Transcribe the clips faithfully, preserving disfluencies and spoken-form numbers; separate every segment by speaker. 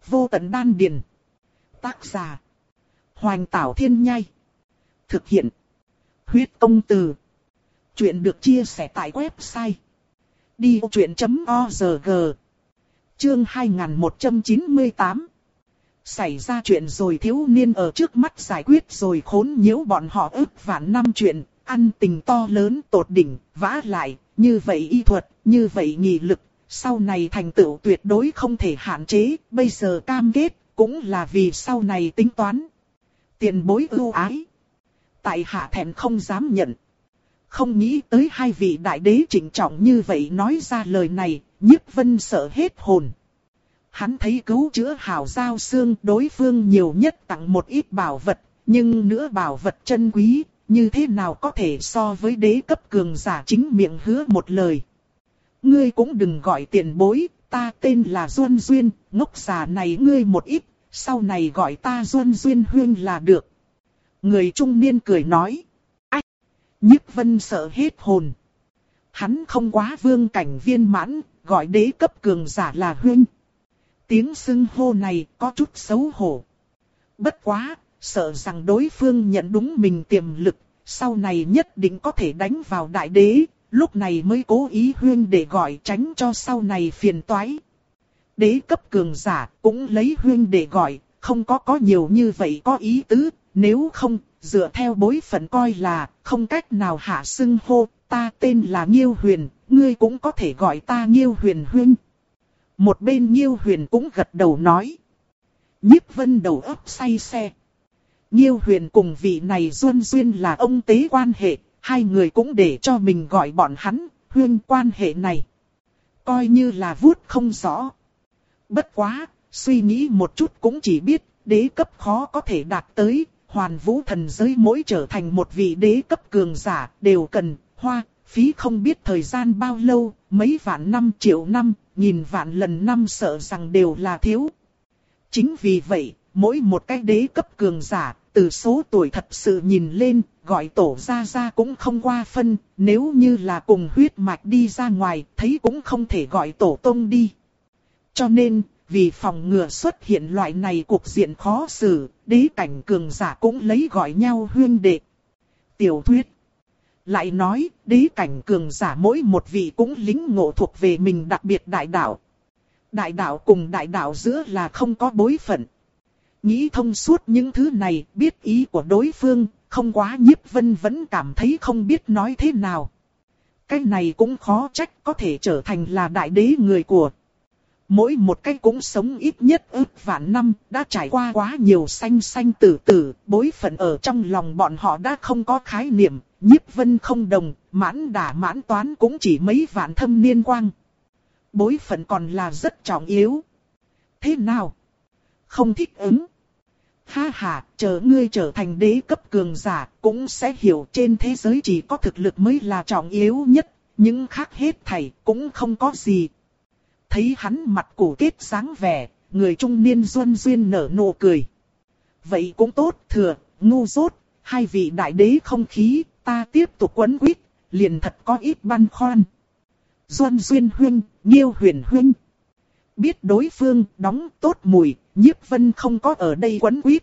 Speaker 1: Vô tận đan điền. Tác giả. Hoành Tảo Thiên Nhai. Thực hiện. Huyết Công Từ. Chuyện được chia sẻ tại website đi vô chuyện chấm org. Chương hai nghìn một trăm chín mươi tám. Xảy ra chuyện rồi, thiếu niên ở trước mắt giải quyết rồi khốn nhiễu bọn họ ức vạn năm chuyện, ăn tình to lớn tột đỉnh, vả lại, như vậy y thuật, như vậy nghị lực, sau này thành tựu tuyệt đối không thể hạn chế, bây giờ cam kết, cũng là vì sau này tính toán. Tiền bối ưu ái. Tại hạ thẹn không dám nhận. Không nghĩ tới hai vị đại đế trịnh trọng như vậy nói ra lời này, Nhiếp Vân sợ hết hồn. Hắn thấy cứu chữa hảo giao xương đối phương nhiều nhất tặng một ít bảo vật, nhưng nữa bảo vật chân quý, như thế nào có thể so với đế cấp cường giả chính miệng hứa một lời. Ngươi cũng đừng gọi tiền bối, ta tên là Duân Duyên, ngốc già này ngươi một ít, sau này gọi ta Duân Duyên huyên là được. Người trung niên cười nói. Ách! Nhiếp Vân sợ hết hồn. Hắn không quá vương cảnh viên mãn, gọi đế cấp cường giả là huyên. Tiếng xưng hô này có chút xấu hổ. Bất quá, sợ rằng đối phương nhận đúng mình tiềm lực, sau này nhất định có thể đánh vào đại đế, lúc này mới cố ý huyên để gọi tránh cho sau này phiền toái. Đế cấp cường giả cũng lấy huyên để gọi, không có có nhiều như vậy có ý tứ, nếu không, dựa theo bối phận coi là không cách nào hạ xưng hô, ta tên là Nghiêu Huyền, ngươi cũng có thể gọi ta Nghiêu Huyền huyên. Một bên Nghiêu Huyền cũng gật đầu nói. Nhiếp Vân đầu óc say xe. Nghiêu Huyền cùng vị này Duân Duyên là ông tế quan hệ, hai người cũng để cho mình gọi bọn hắn, huyên quan hệ này. Coi như là vuốt không rõ. Bất quá, suy nghĩ một chút cũng chỉ biết, đế cấp khó có thể đạt tới, hoàn vũ thần giới mỗi trở thành một vị đế cấp cường giả, đều cần, hoa, phí không biết thời gian bao lâu, mấy vạn năm triệu năm, nghìn vạn lần năm sợ rằng đều là thiếu. Chính vì vậy, mỗi một cái đế cấp cường giả, từ số tuổi thật sự nhìn lên, gọi tổ ra ra cũng không qua phân, nếu như là cùng huyết mạch đi ra ngoài, thấy cũng không thể gọi tổ tông đi. Cho nên, vì phòng ngừa xuất hiện loại này cuộc diện khó xử, đế cảnh cường giả cũng lấy gọi nhau huyên đệ. Tiểu thuyết lại nói, đế cảnh cường giả mỗi một vị cũng lính ngộ thuộc về mình đặc biệt đại đạo. Đại đạo cùng đại đạo giữa là không có bối phận. Nghĩ thông suốt những thứ này, biết ý của đối phương, không quá Nhiếp Vân vẫn cảm thấy không biết nói thế nào. Cái này cũng khó trách có thể trở thành là đại đế người của. Mỗi một cái cũng sống ít nhất ức vạn năm, đã trải qua quá nhiều sanh sanh tử tử, bối phận ở trong lòng bọn họ đã không có khái niệm, Nhiếp Vân không đồng, mãn đả mãn toán cũng chỉ mấy vạn thâm niên quang. Bối phận còn là rất trọng yếu. Thế nào? Không thích ứng? Ha ha, chờ ngươi trở thành đế cấp cường giả, cũng sẽ hiểu trên thế giới chỉ có thực lực mới là trọng yếu nhất, những khác hết thảy cũng không có gì. Thấy hắn mặt cổ kết dáng vẻ, người trung niên Duân Duyên nở nụ cười. Vậy cũng tốt, thừa, ngu dốt, hai vị đại đế không khí, ta tiếp tục quấn quýt, liền thật có ít băn khoăn. Duân Duyên huynh, Nghiêu Huyền huynh. Biết đối phương đóng tốt mùi, Nhiếp Vân không có ở đây quấn quýt.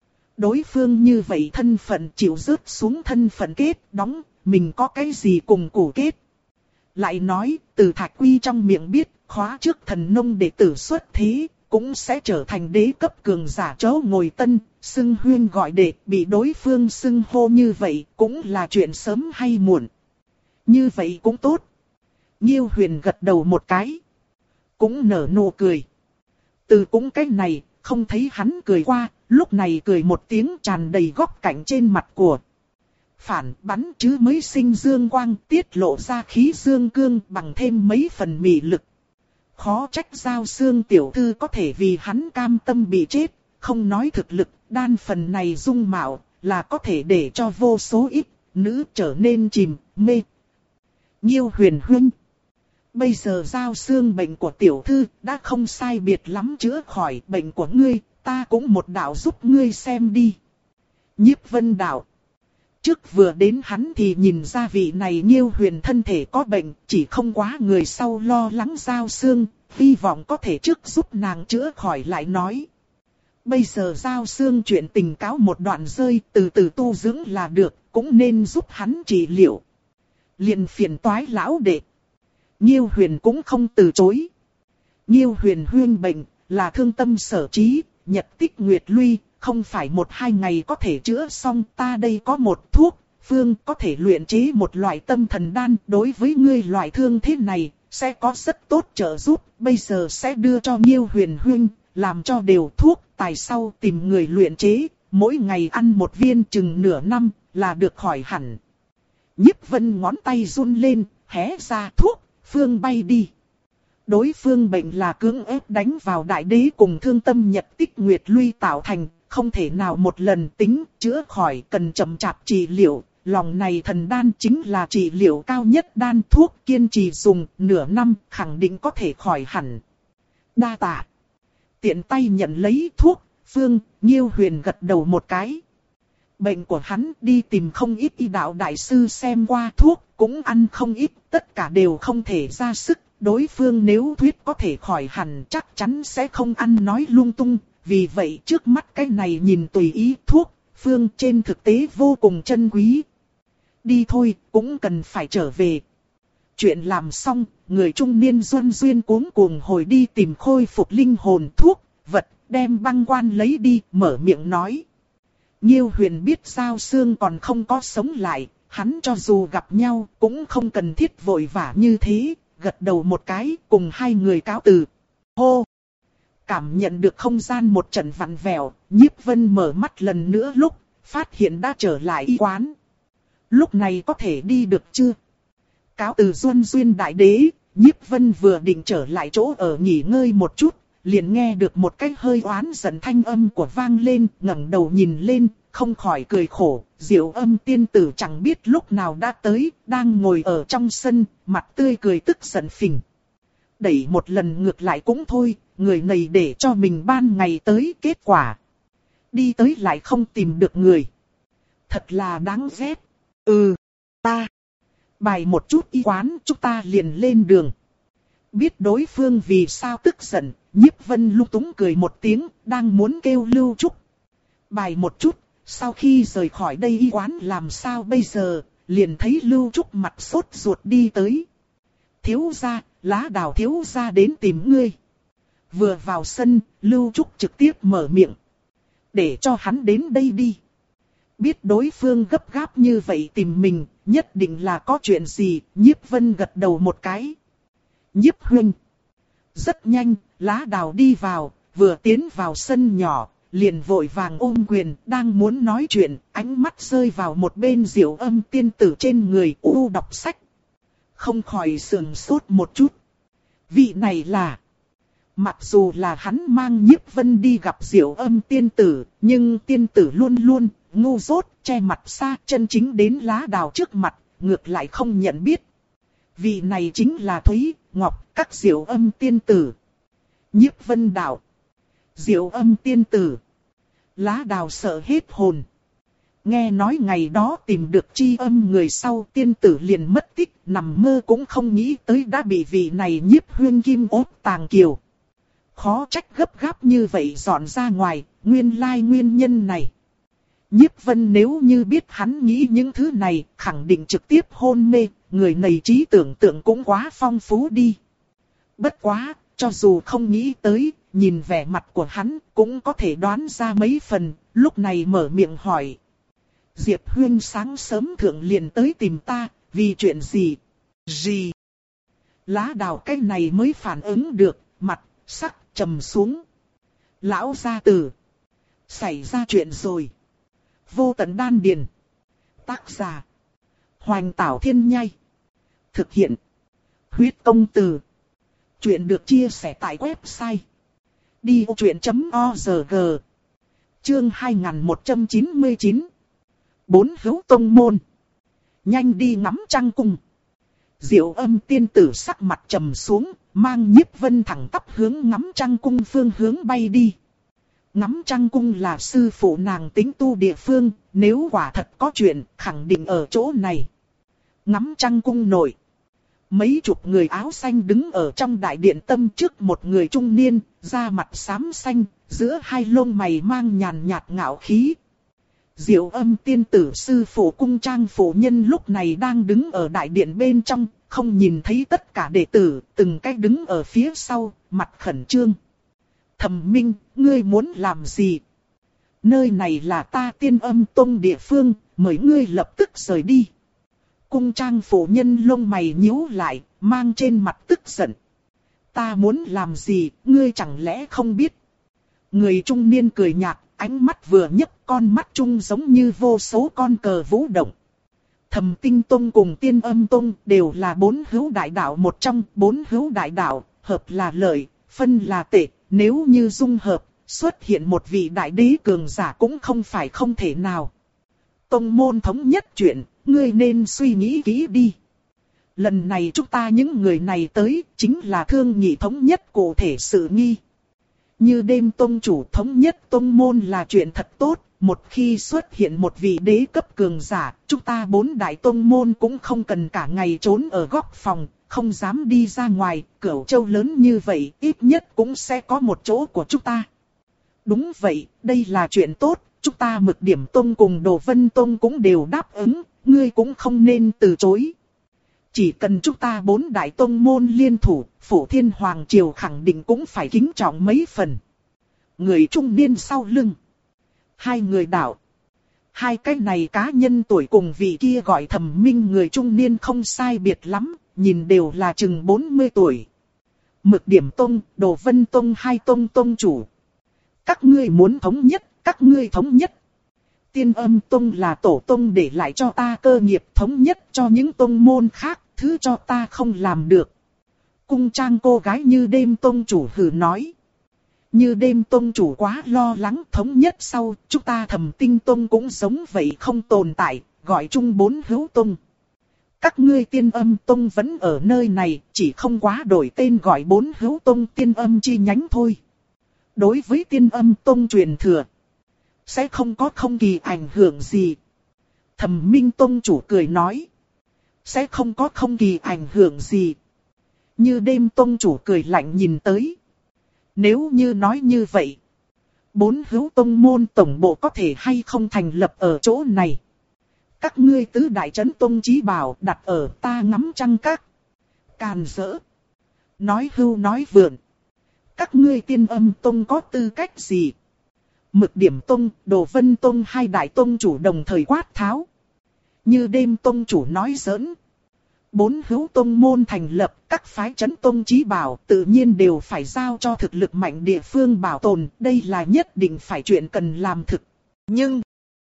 Speaker 1: Đối phương như vậy thân phận chịu rớt xuống thân phận kết đóng, mình có cái gì cùng cổ kết. Lại nói, từ Thạch Quy trong miệng biết, khóa trước thần nông đệ tử xuất thế, cũng sẽ trở thành đế cấp cường giả chó ngồi tân, xưng huyên gọi đệ, bị đối phương xưng hô như vậy, cũng là chuyện sớm hay muộn. Như vậy cũng tốt. Nghiêu Huyền gật đầu một cái, cũng nở nụ cười. Từ cũng cái này, không thấy hắn cười qua, lúc này cười một tiếng tràn đầy góc cạnh trên mặt của. Phản bắn chứ mới sinh dương quang, tiết lộ ra khí dương cương bằng thêm mấy phần mị lực. Khó trách Giao Xương tiểu thư có thể vì hắn cam tâm bị chết, không nói thực lực, đan phần này dung mạo, là có thể để cho vô số ít, nữ trở nên chìm, mê. Nghiêu Huyền huynh. Bây giờ Giao Xương bệnh của tiểu thư đã không sai biệt lắm chữa khỏi, bệnh của ngươi, ta cũng một đạo giúp ngươi xem đi. Nhiếp Vân đạo. Trước vừa đến hắn thì nhìn ra vị này Nghiêu Huyền thân thể có bệnh, chỉ không quá người sau lo lắng Giao Xương, hy vọng có thể trước giúp nàng chữa khỏi lại nói. Bây giờ giao xương chuyện tình cáo một đoạn rơi, từ từ tu dưỡng là được, cũng nên giúp hắn trị liệu. Liền phiền toái lão đệ. Nhiêu Huyền cũng không từ chối. Nhiêu Huyền huyên bệnh, là thương tâm sở trí, nhật tích nguyệt luy, không phải một hai ngày có thể chữa xong. Ta đây có một thuốc, phương có thể luyện chế một loại tâm thần đan. Đối với ngươi loại thương thế này, sẽ có rất tốt trợ giúp. Bây giờ sẽ đưa cho Nhiêu Huyền huyên, làm cho đều thuốc. Tài sau tìm người luyện chế, mỗi ngày ăn một viên chừng nửa năm, là được khỏi hẳn. Nhiếp Vân ngón tay run lên, hé ra thuốc, phương bay đi. Đối phương bệnh là cưỡng ép đánh vào đại đế cùng thương tâm nhật tích nguyệt luy tạo thành, không thể nào một lần tính, chữa khỏi cần chậm chạp trị liệu. Lòng này thần đan chính là trị liệu cao nhất đan thuốc, kiên trì dùng nửa năm, khẳng định có thể khỏi hẳn. Đa tạ. Tiện tay nhận lấy thuốc, phương, Nhiêu Huyền gật đầu một cái. Bệnh của hắn đi tìm không ít y đạo đại sư xem qua thuốc, cũng ăn không ít, tất cả đều không thể ra sức. Đối phương nếu thuyết có thể khỏi hẳn chắc chắn sẽ không ăn nói lung tung. Vì vậy trước mắt cái này nhìn tùy ý thuốc, phương trên thực tế vô cùng chân quý. Đi thôi, cũng cần phải trở về. Chuyện làm xong, người trung niên Duân Duyên cuống cuồng hồi đi tìm khôi phục linh hồn thuốc, vật, đem băng quan lấy đi, mở miệng nói. Nhiêu Huyền biết Giao Xương còn không có sống lại, hắn cho dù gặp nhau cũng không cần thiết vội vã như thế, gật đầu một cái cùng hai người cáo từ. Hô! Cảm nhận được không gian một trận vặn vẹo, Nhiếp Vân mở mắt lần nữa lúc, phát hiện đã trở lại y quán. Lúc này có thể đi được chưa? Cáo từ Duân Duyên đại đế, Nhiếp Vân vừa định trở lại chỗ ở nghỉ ngơi một chút, liền nghe được một cái hơi oán giận thanh âm của vang lên, ngẩng đầu nhìn lên, không khỏi cười khổ. Diệu Âm tiên tử chẳng biết lúc nào đã tới, đang ngồi ở trong sân, mặt tươi cười tức giận phình. Đẩy một lần ngược lại cũng thôi, người này để cho mình ban ngày tới kết quả. Đi tới lại không tìm được người. Thật là đáng ghét. Ừ, ta. Bài một chút y quán, chúng ta liền lên đường. Biết đối phương vì sao tức giận, Nhiếp Vân lung túng cười một tiếng, đang muốn kêu Lưu Trúc. Bài một chút, sau khi rời khỏi đây y quán làm sao bây giờ, liền thấy Lưu Trúc mặt sốt ruột đi tới. Thiếu gia, Lá Đào thiếu gia đến tìm ngươi. Vừa vào sân, Lưu Trúc trực tiếp mở miệng. Để cho hắn đến đây đi. Biết đối phương gấp gáp như vậy tìm mình, nhất định là có chuyện gì, Nhiếp Vân gật đầu một cái. Nhiếp huynh. Rất nhanh, Lá Đào đi vào, vừa tiến vào sân nhỏ, liền vội vàng ôm quyền, đang muốn nói chuyện, ánh mắt rơi vào một bên Diệu Âm tiên tử trên người u đọc sách. Không khỏi sườn sốt một chút. Vị này là... Mặc dù là hắn mang Nhiếp Vân đi gặp Diệu Âm tiên tử, nhưng tiên tử luôn luôn ngu dốt, che mặt xa, chân chính đến Lá Đào trước mặt, ngược lại không nhận biết. Vị này chính là Thúy, Ngọc, các Diệu Âm tiên tử. Nhiếp Vân đạo. Diệu Âm tiên tử. Lá Đào sợ hết hồn. Nghe nói ngày đó tìm được chi âm người sau, tiên tử liền mất tích, nằm mơ cũng không nghĩ tới đã bị vị này Nhiếp huyên kim ốt tàng kiều. Khó trách gấp gáp như vậy dọn ra ngoài, nguyên lai nguyên nhân này. Nhiếp Vân nếu như biết hắn nghĩ những thứ này, khẳng định trực tiếp hôn mê, người này trí tưởng tượng cũng quá phong phú đi. Bất quá, cho dù không nghĩ tới, nhìn vẻ mặt của hắn, cũng có thể đoán ra mấy phần, lúc này mở miệng hỏi. Diệp huyên sáng sớm thượng liền tới tìm ta, vì chuyện gì? Gì? Lá Đào cái này mới phản ứng được, mặt, sắc, trầm xuống. Lão gia tử. Xảy ra chuyện rồi. Vô tận đan điền. Tác giả. Hoành Tảo Thiên Nhai. Thực hiện. Huyết công từ. Chuyện được chia sẻ tại website. đi ô chuyện chấm org. Chương hai nghìn một trăm chín mươi chín. Bốn hữu tông môn. Nhanh đi ngắm trăng cung. Diệu Âm tiên tử sắc mặt trầm xuống, mang Nhiếp Vân thẳng tắp hướng ngắm trăng cung phương hướng bay đi. Ngắm trăng cung là sư phụ nàng tính tu địa phương, nếu quả thật có chuyện, khẳng định ở chỗ này. Ngắm trăng cung nội. Mấy chục người áo xanh đứng ở trong đại điện tâm trước một người trung niên, da mặt xám xanh, giữa hai lông mày mang nhàn nhạt ngạo khí. Diệu Âm tiên tử sư phụ Cung Trang phụ nhân lúc này đang đứng ở đại điện bên trong, không nhìn thấy tất cả đệ tử, từng cái đứng ở phía sau, mặt khẩn trương. Thẩm Minh, ngươi muốn làm gì? Nơi này là ta Tiên Âm Tông địa phương, mời ngươi lập tức rời đi. Cung Trang phụ nhân lông mày nhíu lại, mang trên mặt tức giận. Ta muốn làm gì, ngươi chẳng lẽ không biết? Người trung niên cười nhạt, ánh mắt vừa nhấc, con mắt trung giống như vô số con cờ vũ động. Thẩm Tinh Tông cùng Tiên Âm Tông đều là bốn hữu đại đạo một trong, bốn hữu đại đạo, hợp là lợi, phân là tệ, nếu như dung hợp, xuất hiện một vị đại đế cường giả cũng không phải không thể nào. Tông môn thống nhất chuyện, ngươi nên suy nghĩ kỹ đi. Lần này chúng ta những người này tới, chính là thương nghị thống nhất cụ thể sự nghi. Như đêm tông chủ thống nhất tông môn là chuyện thật tốt, một khi xuất hiện một vị đế cấp cường giả, chúng ta bốn đại tông môn cũng không cần cả ngày trốn ở góc phòng, không dám đi ra ngoài, Cửu Châu lớn như vậy, ít nhất cũng sẽ có một chỗ của chúng ta. Đúng vậy, đây là chuyện tốt, chúng ta Mực Điểm Tông cùng Đồ Vân Tông cũng đều đáp ứng, ngươi cũng không nên từ chối. Chỉ cần chúng ta bốn đại tông môn liên thủ, Phổ Thiên Hoàng Triều khẳng định cũng phải kính trọng mấy phần. Người trung niên sau lưng. Hai người đạo. Hai cái này cá nhân tuổi cùng vị kia gọi Thẩm Minh người trung niên không sai biệt lắm, nhìn đều là chừng bốn mươi tuổi. Mực Điểm Tông, Đồ Vân Tông hai tông tông chủ. Các ngươi muốn thống nhất, các ngươi thống nhất. Tiên Âm Tông là tổ tông để lại cho ta cơ nghiệp, thống nhất cho những tông môn khác, thứ cho ta không làm được. Cung Trang cô gái Như Đêm tông chủ hừ nói. Như Đêm tông chủ quá lo lắng, thống nhất sau, chúng ta Thẩm Tinh Tông cũng giống vậy không tồn tại, gọi chung bốn hữu tông. Các ngươi Tiên Âm Tông vẫn ở nơi này, chỉ không quá đổi tên gọi bốn hữu tông Tiên Âm chi nhánh thôi. Đối với Tiên Âm Tông truyền thừa, sẽ không có không kỳ ảnh hưởng gì. Thẩm Minh tông chủ cười nói. Sẽ không có không kỳ ảnh hưởng gì. Như Đêm tông chủ cười lạnh nhìn tới. Nếu như nói như vậy, bốn hữu tông môn tổng bộ có thể hay không thành lập ở chỗ này. Các ngươi tứ đại trấn tông chí bảo đặt ở ta ngắm trăng các. Càn rỡ. Nói hưu nói vượn. Các ngươi Tiên Âm Tông có tư cách gì? Mực Điểm Tông, Đồ Vân Tông hai đại tông chủ đồng thời quát tháo. Như Đêm tông chủ nói giỡn. Bốn hữu tông môn thành lập, các phái trấn tông chí bảo tự nhiên đều phải giao cho thực lực mạnh địa phương bảo tồn, đây là nhất định phải chuyện cần làm thực. Nhưng,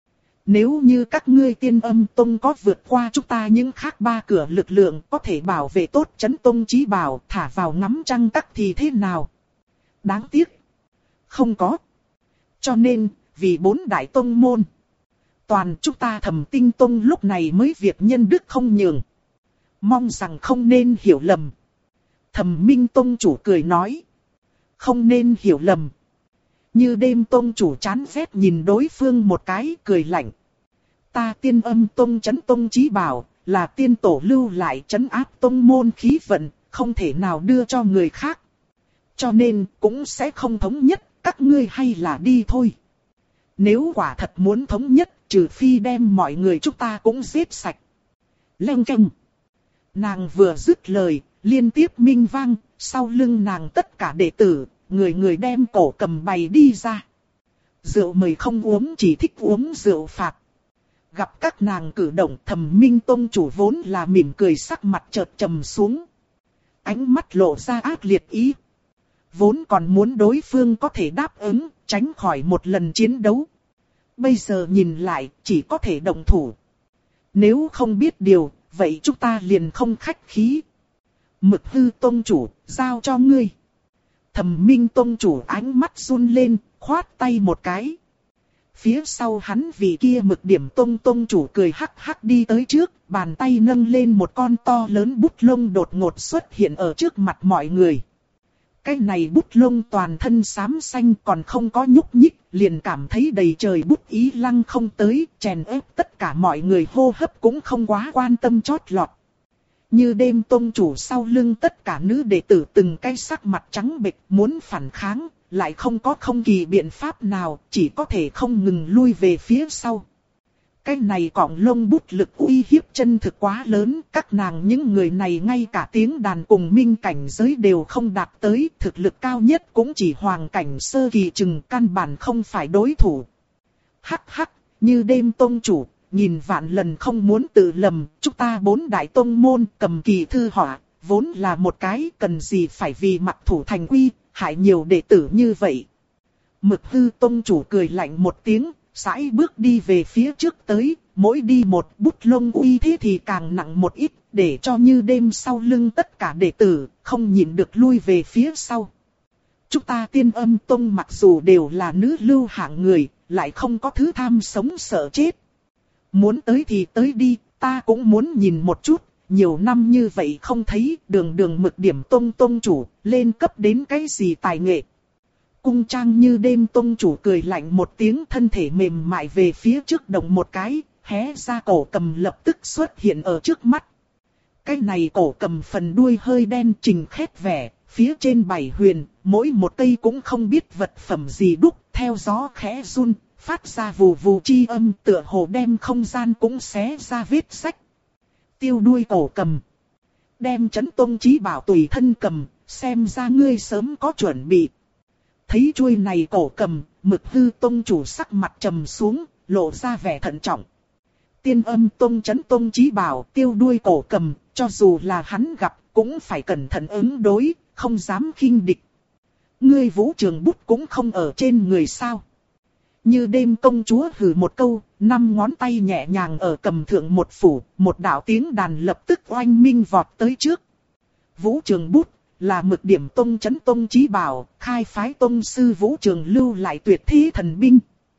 Speaker 1: nếu như các ngươi Tiên Âm Tông có vượt qua chúng ta những khác ba cửa lực lượng có thể bảo vệ tốt trấn tông chí bảo, thả vào ngắm trăng các thì thế nào? Đáng tiếc. Không có. Cho nên, vì bốn đại tông môn, toàn chúng ta Thẩm Tinh Tông lúc này mới việc nhân đức không nhường. Mong rằng không nên hiểu lầm. Thẩm Minh Tông chủ cười nói. Không nên hiểu lầm. Như Đêm Tông chủ chán ghét nhìn đối phương một cái cười lạnh. Ta Tiên Âm Tông trấn tông chí bảo, là tiên tổ lưu lại trấn áp tông môn khí vận, không thể nào đưa cho người khác. Cho nên cũng sẽ không thống nhất, các ngươi hay là đi thôi. Nếu quả thật muốn thống nhất, trừ phi đem mọi người chúng ta cũng giết sạch. Leng keng. Nàng vừa dứt lời, liên tiếp minh vang, sau lưng nàng tất cả đệ tử, người người đem cổ cầm bày đi ra. Rượu mời không uống, chỉ thích uống rượu phạt. Gặp các nàng cử động, Thẩm Minh tông chủ vốn là mỉm cười, sắc mặt chợt trầm xuống. Ánh mắt lộ ra ác liệt ý. Vốn còn muốn đối phương có thể đáp ứng, tránh khỏi một lần chiến đấu. Bây giờ nhìn lại, chỉ có thể động thủ. Nếu không biết điều, vậy chúng ta liền không khách khí. Mực Hư tông chủ, giao cho ngươi. Thẩm Minh tông chủ ánh mắt run lên, khoát tay một cái. Phía sau hắn vị kia Mực Điểm tông tông chủ cười hắc hắc đi tới trước, bàn tay nâng lên một con to lớn bút lông đột ngột xuất hiện ở trước mặt mọi người. Cái này bút lông toàn thân xám xanh còn không có nhúc nhích, liền cảm thấy đầy trời bút ý lăng không tới, chèn ép tất cả mọi người hô hấp cũng không quá quan tâm chót lọt. Như đêm tông chủ sau lưng tất cả nữ đệ tử từng cái sắc mặt trắng bệch muốn phản kháng, lại không có không kỳ biện pháp nào, chỉ có thể không ngừng lui về phía sau. Cái này cọng lông bút lực uy hiếp chân thực quá lớn, các nàng những người này ngay cả tiếng đàn cùng minh cảnh giới đều không đạt tới, thực lực cao nhất cũng chỉ hoàng cảnh sơ kỳ chừng, căn bản không phải đối thủ. Hắc hắc, như đêm tông chủ, nhìn vạn lần không muốn tự lầm, chúng ta bốn đại tông môn cầm kỳ thư họa, vốn là một cái, cần gì phải vì mặc thủ thành quy, hại nhiều đệ tử như vậy. Mực hư tông chủ cười lạnh một tiếng, sải bước đi về phía trước tới, mỗi đi một bút lông uy thế thì càng nặng một ít, để cho như đêm sau lưng tất cả đệ tử, không nhịn được lui về phía sau. Chúng ta Tiên Âm Tông mặc dù đều là nữ lưu hạng người, lại không có thứ tham sống sợ chết. Muốn tới thì tới đi, ta cũng muốn nhìn một chút, nhiều năm như vậy không thấy đường đường mực điểm tông tông chủ, lên cấp đến cái gì tài nghệ. Cung trang như đêm tông chủ cười lạnh một tiếng, thân thể mềm mại về phía trước động một cái, hé ra cổ cầm lập tức xuất hiện ở trước mắt. Cái này cổ cầm phần đuôi hơi đen trình khét vẻ, phía trên bảy huyền, mỗi một cây cũng không biết vật phẩm gì đúc, theo gió khẽ run, phát ra vù vù chi âm, tựa hồ đem không gian cũng xé ra vết rách. Tiêu đuôi cổ cầm, đem chấn tông chí bảo tùy thân cầm, xem ra ngươi sớm có chuẩn bị. Thấy chuôi này cổ cầm, Mực hư tông chủ sắc mặt trầm xuống, lộ ra vẻ thận trọng. Tiên Âm Tông chấn tông chí bảo, tiêu đuôi cổ cầm, cho dù là hắn gặp, cũng phải cẩn thận ứng đối, không dám khinh địch. Ngươi Vũ Trường bút cũng không ở trên người sao? Như đêm công chúa hừ một câu, năm ngón tay nhẹ nhàng ở cầm thượng một phủ, một đạo tiếng đàn lập tức oanh minh vọt tới trước. Vũ Trường bút là Mực điểm tông chấn tông chí bảo, khai phái tông sư Vũ Trường lưu lại tuyệt thế thần binh.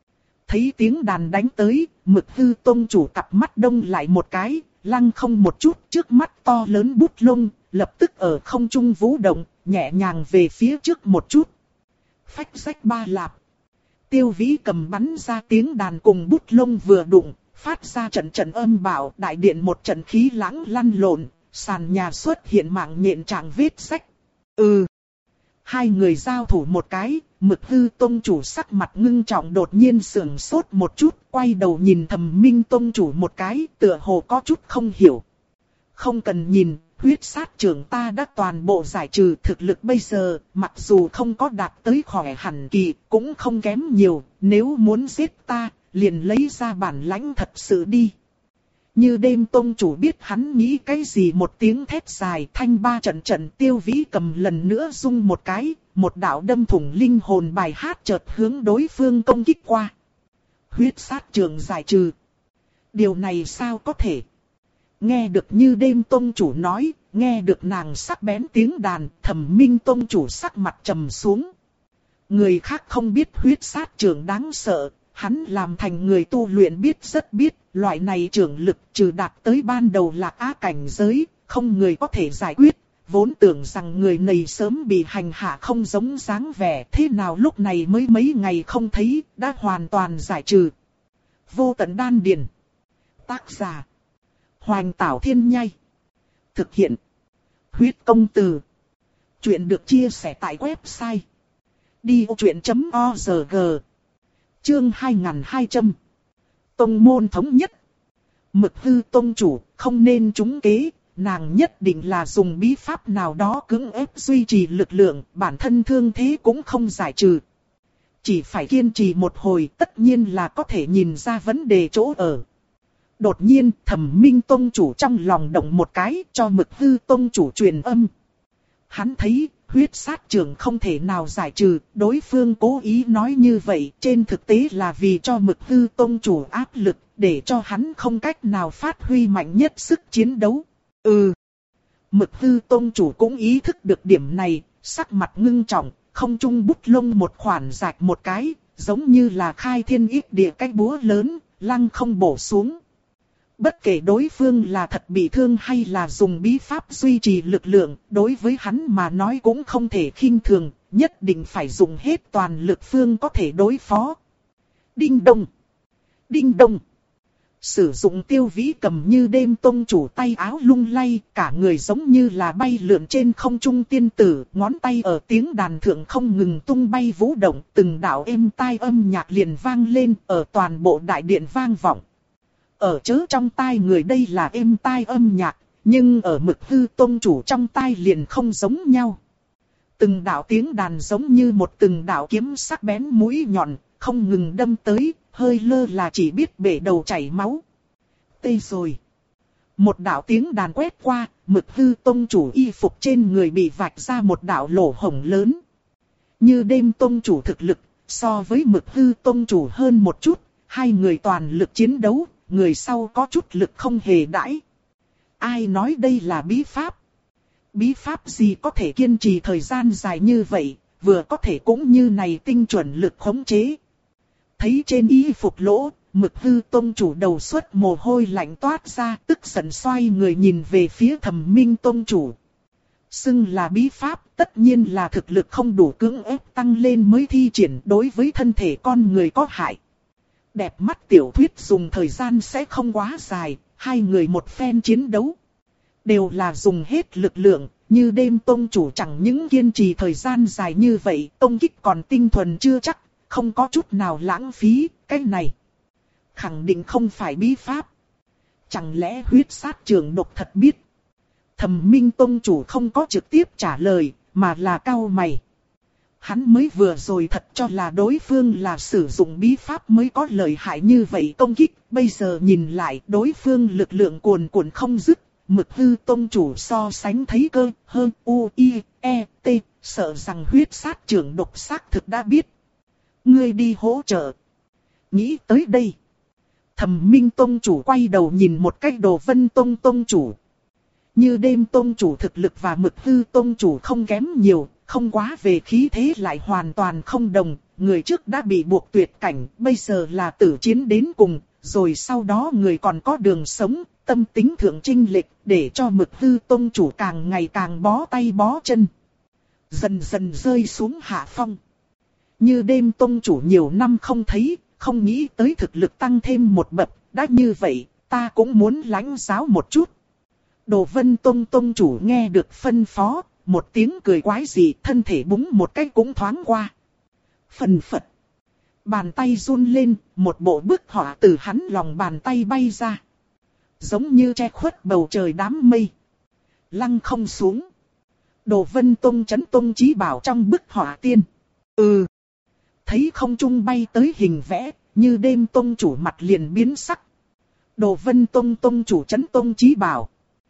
Speaker 1: Thấy tiếng đàn đánh tới, Mực hư tông chủ cặp mắt đông lại một cái, lăng không một chút, trước mắt to lớn bút lông, lập tức ở không trung vũ động, nhẹ nhàng về phía trước một chút. Phách rách ba lạp. Tiêu Vĩ cầm bắn ra tiếng đàn cùng bút lông vừa đụng, phát ra trận trận âm bạo, đại điện một trận khí lãng lăn lộn, sàn nhà xuất hiện mạng nhện trạng vết rách. Ừ. Hai người giao thủ một cái, Mực hư tông chủ sắc mặt ngưng trọng đột nhiên sưởng sốt một chút, quay đầu nhìn Thẩm Minh tông chủ một cái, tựa hồ có chút không hiểu. Không cần nhìn, huyết sát trưởng ta đã toàn bộ giải trừ, thực lực bây giờ, mặc dù không có đạt tới khỏe hẳn kỳ, cũng không kém nhiều, nếu muốn giết ta, liền lấy ra bản lãnh thật sự đi. Như đêm tông chủ biết hắn nghĩ cái gì, một tiếng thét dài, thanh ba trận trận. Tiêu Vĩ cầm lần nữa rung một cái, một đạo đâm thủng linh hồn bài hát chợt hướng đối phương công kích qua. Huyết sát trường giải trừ. Điều này sao có thể? Nghe được như đêm tông chủ nói, nghe được nàng sắc bén tiếng đàn, Thẩm Minh tông chủ sắc mặt trầm xuống. Người khác không biết huyết sát trường đáng sợ, hắn làm thành người tu luyện biết rất biết, loại này trường lực trừ đạt tới ban đầu là á cảnh giới, không người có thể giải quyết, vốn tưởng rằng người này sớm bị hành hạ không giống dáng vẻ, thế nào lúc này mới mấy ngày không thấy, đã hoàn toàn giải trừ. Vô tận đan điền. Tác giả Hoành Tảo Thiên Nhai. Thực hiện Huyết Công Từ. Chuyện được chia sẻ tại website đi ô chuyện chấm org. Chương hai nghìn hai trăm. Tông môn thống nhất. Mực hư tông chủ, không nên trúng kế, nàng nhất định là dùng bí pháp nào đó cưỡng ép duy trì lực lượng, bản thân thương thế cũng không giải trừ. Chỉ phải kiên trì một hồi, tất nhiên là có thể nhìn ra vấn đề chỗ ở. Đột nhiên, Thẩm Minh tông chủ trong lòng động một cái, cho Mực hư tông chủ truyền âm. Hắn thấy, huyết sát trường không thể nào giải trừ, đối phương cố ý nói như vậy, trên thực tế là vì cho Mực hư tông chủ áp lực, để cho hắn không cách nào phát huy mạnh nhất sức chiến đấu. Ừ. Mực hư tông chủ cũng ý thức được điểm này, sắc mặt ngưng trọng, không trung bút lông một khoản rạch một cái, giống như là khai thiên ích địa cái búa lớn, lăng không bổ xuống. Bất kể đối phương là thật bị thương hay là dùng bí pháp duy trì lực lượng, đối với hắn mà nói cũng không thể khinh thường, nhất định phải dùng hết toàn lực phương có thể đối phó. Đinh đông, đinh đông. sử dụng tiêu vĩ cầm như đêm tông chủ tay áo lung lay, cả người giống như là bay lượn trên không trung tiên tử, ngón tay ở tiếng đàn thượng không ngừng tung bay vũ động, từng đạo êm tai âm nhạc liền vang lên, ở toàn bộ đại điện vang vọng. Ở chớ trong tai người đây là êm tai âm nhạc, nhưng ở Mực Hư tông chủ trong tai liền không giống nhau. Từng đạo tiếng đàn giống như một từng đạo kiếm sắc bén mũi nhọn, không ngừng đâm tới, hơi lơ là chỉ biết bể đầu chảy máu. Tê rồi. Một đạo tiếng đàn quét qua, Mực Hư tông chủ y phục trên người bị vạch ra một đạo lỗ hổng lớn. Như đêm tông chủ thực lực, so với Mực Hư tông chủ hơn một chút, hai người toàn lực chiến đấu, người sau có chút lực không hề đãi. Ai nói đây là bí pháp? Bí pháp gì có thể kiên trì thời gian dài như vậy, vừa có thể cũng như này tinh chuẩn lực khống chế. Thấy trên y phục lỗ, Mực Hư tông chủ đầu xuất mồ hôi lạnh toát ra, tức giận xoay người nhìn về phía Thẩm Minh tông chủ. Xưng là bí pháp, tất nhiên là thực lực không đủ cưỡng ép tăng lên mới thi triển, đối với thân thể con người có hại. Đẹp mắt tiểu thuyết dùng thời gian sẽ không quá dài, hai người một phen chiến đấu. Đều là dùng hết lực lượng, như đêm tông chủ chẳng những kiên trì thời gian dài như vậy, tông kích còn tinh thuần chưa chắc, không có chút nào lãng phí, cái này khẳng định không phải bí pháp. Chẳng lẽ huyết sát trường độc thật biết? Thẩm Minh tông chủ không có trực tiếp trả lời, mà là cau mày. Hắn mới vừa rồi thật cho là đối phương là sử dụng bí pháp mới có lợi hại như vậy công kích, bây giờ nhìn lại đối phương lực lượng cuồn cuộn không dứt. Mực Hư tông chủ so sánh thấy cơ, hơn u, i, e, t, sợ rằng huyết sát trưởng độc xác thực đã biết. Ngươi đi hỗ trợ. Nghĩ tới đây. Thẩm Minh tông chủ quay đầu nhìn một cách Đồ Vân tông tông chủ. Như đêm tông chủ thực lực và Mực Hư tông chủ không kém nhiều, không quá về khí thế lại hoàn toàn không đồng. Người trước đã bị buộc tuyệt cảnh, bây giờ là tử chiến đến cùng, rồi sau đó người còn có đường sống. Tâm tính thượng trinh lệch để cho Mực Hư tông chủ càng ngày càng bó tay bó chân. Dần dần rơi xuống hạ phong. Như đêm tông chủ nhiều năm không thấy, không nghĩ tới thực lực tăng thêm một bậc. Đã như vậy, ta cũng muốn lãnh giáo một chút. Đồ Vân tông tông chủ nghe được phân phó, một tiếng cười quái dị, thân thể búng một cái cũng thoáng qua. Phần phật. Bàn tay run lên, một bộ bức họa từ hắn lòng bàn tay bay ra. Giống như che khuất bầu trời đám mây. Lăng không xuống. Đồ Vân tông chấn tông chí bảo trong bức họa tiên. Ừ. Thấy không trung bay tới hình vẽ, như đêm tông chủ mặt liền biến sắc. Đồ Vân tông tông chủ chấn tông chí bảo.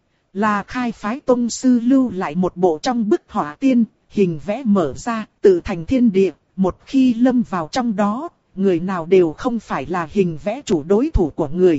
Speaker 1: Là khai phái tông sư lưu lại một bộ trong bức họa tiên, hình vẽ mở ra, tự thành thiên địa, một khi lâm vào trong đó, người nào đều không phải là hình vẽ chủ đối thủ của người.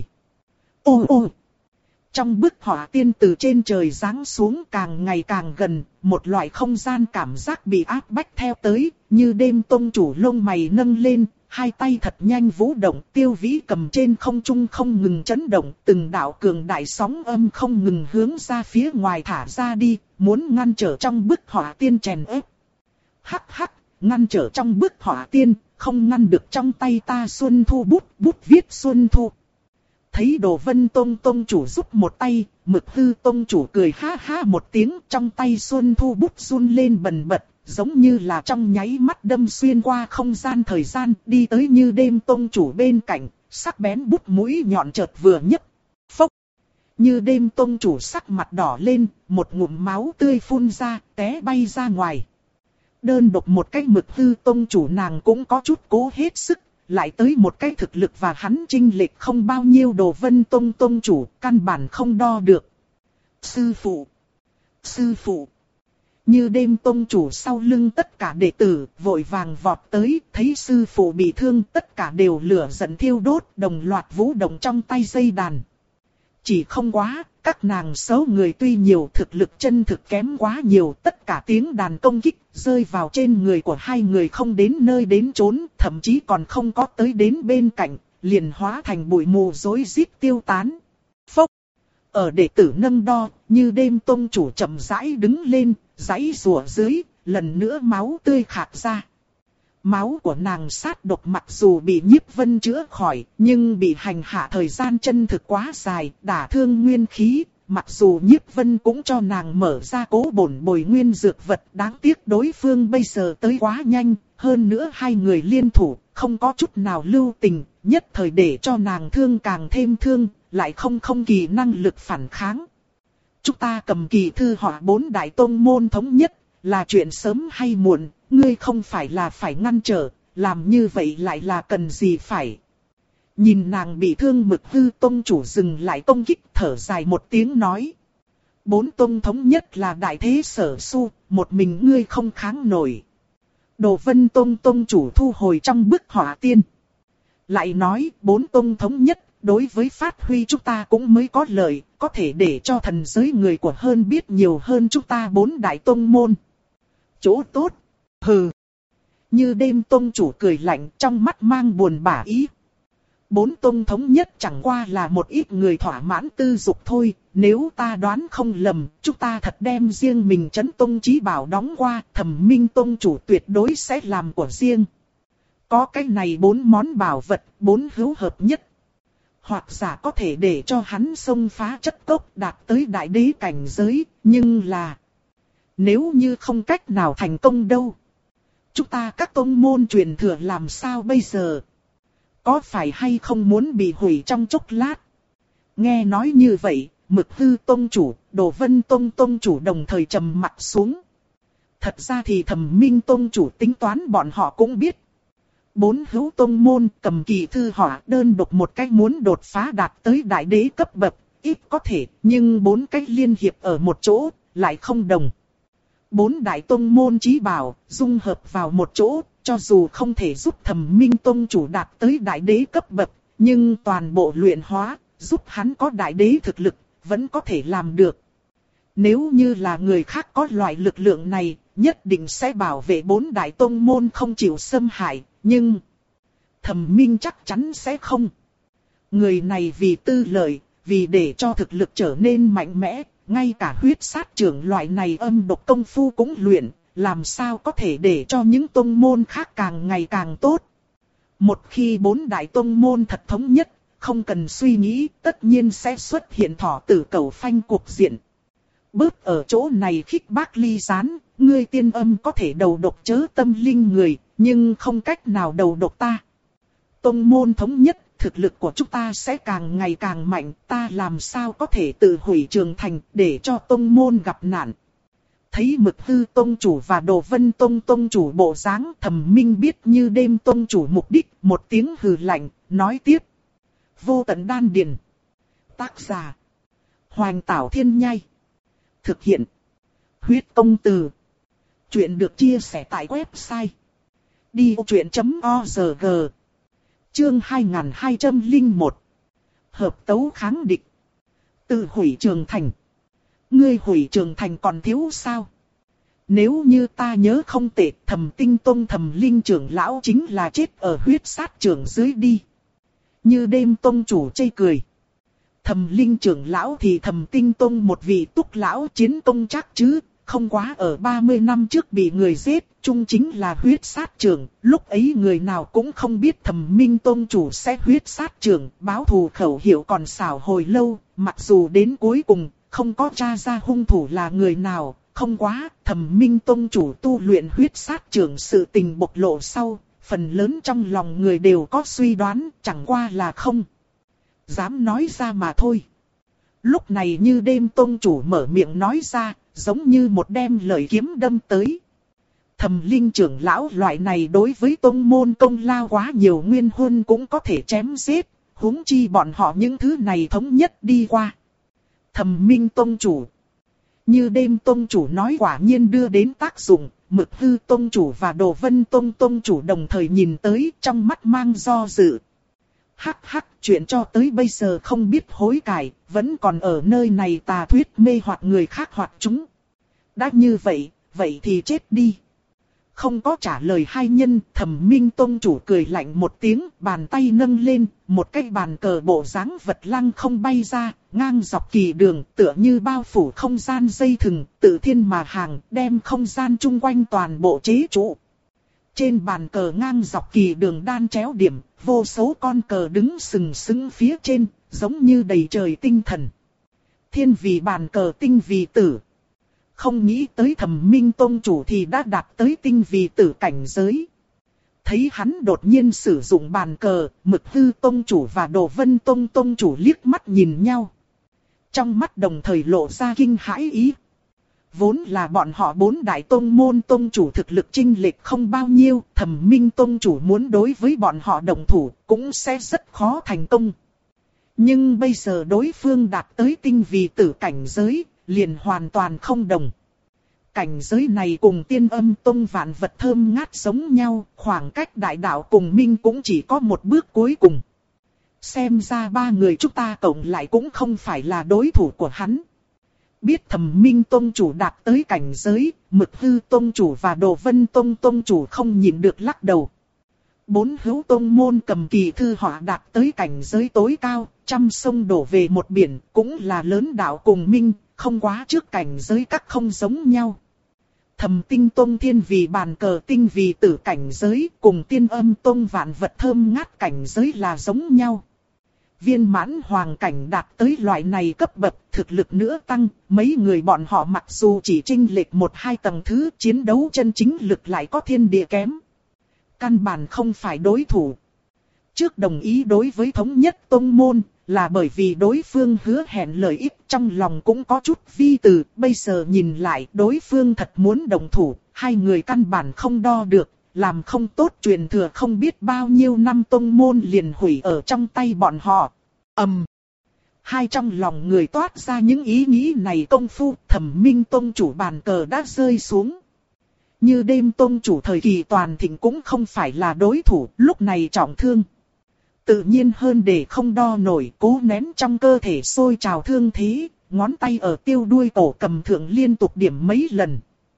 Speaker 1: Ô ô! Trong bức họa tiên từ trên trời giáng xuống càng ngày càng gần, một loại không gian cảm giác bị áp bách theo tới, như đêm tông chủ lông mày nâng lên, hai tay thật nhanh vũ động, tiêu vĩ cầm trên không trung không ngừng chấn động, từng đạo cường đại sóng âm không ngừng hướng ra phía ngoài thả ra đi, muốn ngăn trở trong bức họa tiên chèn ép. Hắc hắc, ngăn trở trong bức họa tiên, không ngăn được trong tay ta Xuân Thu bút, bút viết Xuân Thu. Thấy Đồ Vân tông tông chủ giúp một tay, Mực Hư tông chủ cười ha ha một tiếng, trong tay Xuân Thu bút run lên bần bật, giống như là trong nháy mắt đâm xuyên qua không gian thời gian, đi tới như đêm tông chủ bên cạnh, sắc bén bút mũi nhọn chợt vừa nhấc. Phốc! Như đêm tông chủ sắc mặt đỏ lên, một ngụm máu tươi phun ra, té bay ra ngoài. Đơn độc một cái Mực Hư tông chủ nàng cũng có chút cố hết sức. Lại tới một cái thực lực và hắn chênh lệch không bao nhiêu. Đồ Vân tông tông chủ, căn bản không đo được. Sư phụ! Sư phụ! Như đêm tông chủ sau lưng tất cả đệ tử, vội vàng vọt tới, thấy sư phụ bị thương, tất cả đều lửa giận thiêu đốt, đồng loạt vũ động trong tay dây đàn. Chỉ không quá, các nàng xấu người tuy nhiều, thực lực chân thực kém quá nhiều, tất cả tiếng đàn công kích rơi vào trên người của hai người không đến nơi đến chốn, thậm chí còn không có tới đến bên cạnh, liền hóa thành bụi mù rối rít tiêu tán. Phốc! Ở đệ tử nâng đo, như đêm tông chủ chậm rãi đứng lên, giãy rủa dưới, lần nữa máu tươi khạc ra. Máu của nàng sát độc mặc dù bị Nhiếp Vân chữa khỏi, nhưng bị hành hạ thời gian chân thực quá dài, đả thương nguyên khí. Mặc dù Nhiếp Vân cũng cho nàng mở ra cố bổn bồi nguyên dược vật, đáng tiếc đối phương bây giờ tới quá nhanh, hơn nữa hai người liên thủ, không có chút nào lưu tình, nhất thời để cho nàng thương càng thêm thương, lại không không kỳ năng lực phản kháng. Chúng ta cầm kỳ thư họa bốn đại tông môn thống nhất, là chuyện sớm hay muộn, ngươi không phải là phải ngăn trở, làm như vậy lại là cần gì phải. Nhìn nàng bị thương Mực Hư tông chủ dừng lại công kích, thở dài một tiếng nói. Bốn tông thống nhất là đại thế sở su, một mình ngươi không kháng nổi. Đồ Vân tông tông chủ thu hồi trong bức họa tiên. Lại nói bốn tông thống nhất, đối với phát huy chúng ta cũng mới có lợi, có thể để cho thần giới người của hơn biết nhiều hơn chúng ta bốn đại tông môn. Chỗ tốt, hừ. Như Đêm tông chủ cười lạnh, trong mắt mang buồn bã ý. Bốn tông thống nhất chẳng qua là một ít người thỏa mãn tư dục thôi, nếu ta đoán không lầm, chúng ta thật đem riêng mình Chấn Tông Chí Bảo đóng qua, Thẩm Minh tông chủ tuyệt đối sẽ làm của riêng. Có cái này bốn món bảo vật, bốn hữu hợp nhất. Hoặc giả có thể để cho hắn xông phá chất cốc đạt tới đại đế cảnh giới, nhưng là... Nếu như không cách nào thành công đâu. Chúng ta các tông môn truyền thừa làm sao bây giờ? Có phải hay không muốn bị hủy trong chốc lát? Nghe nói như vậy, Mực Hư tông chủ, Đồ Vân tông tông chủ đồng thời trầm mặt xuống. Thật ra thì Thẩm Minh tông chủ tính toán bọn họ cũng biết. Bốn hữu tông môn cầm kỳ thư họa đơn độc một cách muốn đột phá đạt tới đại đế cấp bậc, ít có thể, nhưng bốn cách liên hiệp ở một chỗ, lại không đồng. Bốn đại tông môn chí bảo, dung hợp vào một chỗ, cho dù không thể giúp Thẩm Minh tông chủ đạt tới đại đế cấp bậc, nhưng toàn bộ luyện hóa, giúp hắn có đại đế thực lực, vẫn có thể làm được. Nếu như là người khác có loại lực lượng này, nhất định sẽ bảo vệ bốn đại tông môn không chịu xâm hại, nhưng Thẩm Minh chắc chắn sẽ không. Người này vì tư lợi, vì để cho thực lực trở nên mạnh mẽ, ngay cả huyết sát trưởng loại này âm độc công phu cũng luyện, làm sao có thể để cho những tông môn khác càng ngày càng tốt. Một khi bốn đại tông môn thật thống nhất, không cần suy nghĩ, tất nhiên sẽ xuất hiện thỏ tử cẩu phanh cuộc diện. Bớt ở chỗ này khích bác ly gián, ngươi tiên âm có thể đầu độc chớ tâm linh người, nhưng không cách nào đầu độc ta. Tông môn thống nhất, thực lực của chúng ta sẽ càng ngày càng mạnh, ta làm sao có thể tự hủy Trường Thành để cho tông môn gặp nạn. Thấy Mực Hư tông chủ và Đồ Vân tông tông chủ bộ dáng, Thẩm Minh biết Như Đêm tông chủ mục đích, một tiếng hừ lạnh, nói tiếp. Vô tận đan điền. Tác giả. Hoành Tảo Thiên Nhai. Thực hiện. Huyết Công Từ. Chuyện được chia sẻ tại website. đi ô chuyện chấm org. Chương hai nghìn hai trăm lẻ một. Hợp tấu kháng địch. Tự hủy Trường Thành. Ngươi hủy Trường Thành còn thiếu sao? Nếu như ta nhớ không tệ, Thẩm Tinh Tông Thẩm Linh trưởng lão chính là chết ở huyết sát trưởng dưới đi. Như Đêm tông chủ chê cười. Thẩm Linh trưởng lão thì Thẩm Tinh Tông một vị túc lão chiến công chắc chứ, không quá ở ba mươi năm trước bị người giết, chung chính là huyết sát trưởng, lúc ấy người nào cũng không biết Thẩm Minh tông chủ sẽ huyết sát trưởng, báo thù khẩu hiệu còn xảo hồi lâu, mặc dù đến cuối cùng không có tra ra hung thủ là người nào, không quá, Thẩm Minh tông chủ tu luyện huyết sát trưởng sự tình bộc lộ sau, phần lớn trong lòng người đều có suy đoán, chẳng qua là không dám nói ra mà thôi. Lúc này Như Đêm tông chủ mở miệng nói ra, giống như một đem lời kiếm đâm tới. Thẩm Linh trưởng lão loại này đối với tông môn công lao quá nhiều nguyên huân cũng có thể chém giết, huống chi bọn họ những thứ này thống nhất đi qua. Thẩm Minh tông chủ. Như Đêm tông chủ nói quả nhiên đưa đến tác dụng, Mực Hư tông chủ và Đồ Vân tông tông chủ đồng thời nhìn tới, trong mắt mang do dự. Hắc hắc, chuyện cho tới bây giờ không biết hối cải, vẫn còn ở nơi này tà thuyết mê hoặc người khác hoặc chúng. Đã như vậy, vậy thì chết đi. Không có trả lời hai nhân, Thẩm Minh tông chủ cười lạnh một tiếng, bàn tay nâng lên, một cái bàn cờ bộ dáng vật lăng không bay ra, ngang dọc kỳ đường, tựa như bao phủ không gian dây thừng, tự thiên mà hàng, đem không gian chung quanh toàn bộ chế trụ. Trên bàn cờ ngang dọc kỳ đường đan chéo điểm, vô số con cờ đứng sừng sững phía trên, giống như đầy trời tinh thần. Thiên vì bàn cờ, tinh vì tử. Không nghĩ tới Thẩm Minh Tông chủ thì đã đạt tới tinh vì tử cảnh giới. Thấy hắn đột nhiên sử dụng bàn cờ, Mực Hư Tông chủ và Đồ Vân Tông Tông chủ liếc mắt nhìn nhau. Trong mắt đồng thời lộ ra kinh hãi ý. Vốn là bọn họ bốn đại tông môn tông chủ thực lực chênh lệch không bao nhiêu, Thẩm Minh Tông chủ muốn đối với bọn họ đồng thủ cũng sẽ rất khó thành công. Nhưng bây giờ đối phương đạt tới tinh vì tử cảnh giới, liền hoàn toàn không đồng. Cảnh giới này cùng Tiên Âm Tông vạn vật thơm ngát giống nhau, khoảng cách đại đạo cùng minh cũng chỉ có một bước cuối cùng. Xem ra ba người chúng ta cộng lại cũng không phải là đối thủ của hắn. Biết Thẩm Minh Tông chủ đạt tới cảnh giới, Mực Hư Tông chủ và Đồ Vân Tông Tông chủ không nhịn được lắc đầu. Bốn hữu tông môn cầm kỳ thư họa đạt tới cảnh giới tối cao, trăm sông đổ về một biển, cũng là lớn đạo cùng minh, không quá trước cảnh giới các không giống nhau. Thẩm Tinh Tông thiên vì bàn cờ, tinh vì tử cảnh giới, cùng Tiên Âm Tông vạn vật thơm ngát cảnh giới là giống nhau. Viên mãn hoàng cảnh đạt tới loại này cấp bậc, thực lực nữa tăng, mấy người bọn họ mặc dù chỉ chênh lệch một hai tầng thứ, chiến đấu chân chính lực lại có thiên địa kém. Căn bản không phải đối thủ. Trước đồng ý đối với thống nhất tông môn, là bởi vì đối phương hứa hẹn lợi ích, trong lòng cũng có chút vi từ, bây giờ nhìn lại đối phương thật muốn đồng thủ, hai người căn bản không đo được, làm không tốt truyền thừa không biết bao nhiêu năm tông môn liền hủy ở trong tay bọn họ. Ầm. Um. Hai trong lòng người toát ra những ý nghĩ này công phu, Thẩm Minh Tông chủ bàn cờ đã rơi xuống. Như đêm tông chủ thời kỳ toàn thịnh cũng không phải là đối thủ, lúc này trọng thương. Tự nhiên hơn để không đo nổi, cố nén trong cơ thể sôi trào thương thế, ngón tay ở tiêu đuôi cổ cầm thượng liên tục điểm mấy lần.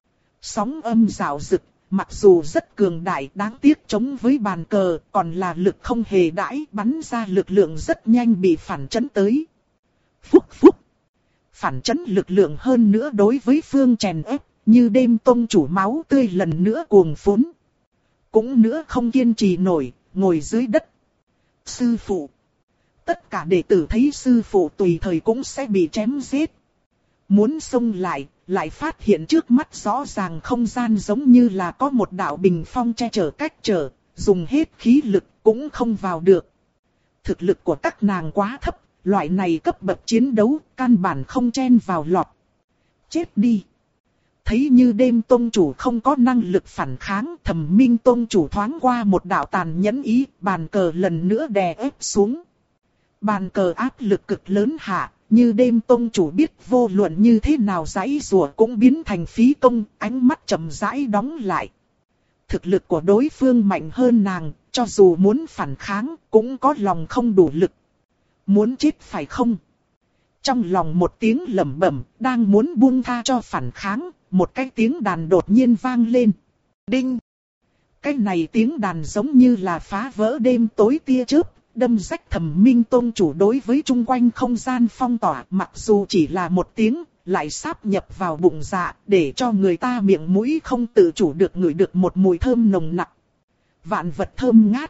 Speaker 1: Sóng âm rạo rực, mặc dù rất cường đại, đáng tiếc chống với bàn cờ, còn là lực không hề đãi, bắn ra lực lượng rất nhanh bị phản chấn tới. Phúc phúc. Phản chấn lực lượng hơn nữa đối với phương chèn ép, như đêm tông chủ máu tươi lần nữa cuồng phún. Cũng nữa không kiên trì nổi, ngồi dưới đất. Sư phụ. Tất cả đệ tử thấy sư phụ tùy thời cũng sẽ bị chém giết. Muốn xông lại, lại phát hiện trước mắt rõ ràng không gian giống như là có một đạo bình phong che chở cách trở, dùng hết khí lực cũng không vào được. Thực lực của các nàng quá thấp, loại này cấp bậc chiến đấu, căn bản không chen vào lọt. Chết đi. Thấy như đêm tông chủ không có năng lực phản kháng, Thẩm Minh tông chủ thoáng qua một đạo tàn nhẫn ý, bàn cờ lần nữa đè ép xuống. Bàn cờ áp lực cực lớn hạ, như đêm tông chủ biết vô luận như thế nào giãy giụa cũng biến thành phí công, ánh mắt chậm rãi đóng lại. Thực lực của đối phương mạnh hơn nàng, cho dù muốn phản kháng, cũng có lòng không đủ lực. Muốn chết phải không? Trong lòng một tiếng lẩm bẩm, đang muốn buông tha cho phản kháng, một cái tiếng đàn đột nhiên vang lên. Đinh! Cái này tiếng đàn giống như là phá vỡ đêm tối tia chớp, đâm rách Thẩm Minh tông chủ đối với chung quanh không gian phong tỏa, mặc dù chỉ là một tiếng, lại sáp nhập vào bụng dạ, để cho người ta miệng mũi không tự chủ được ngửi được một mùi thơm nồng nặc. Vạn vật thơm ngát.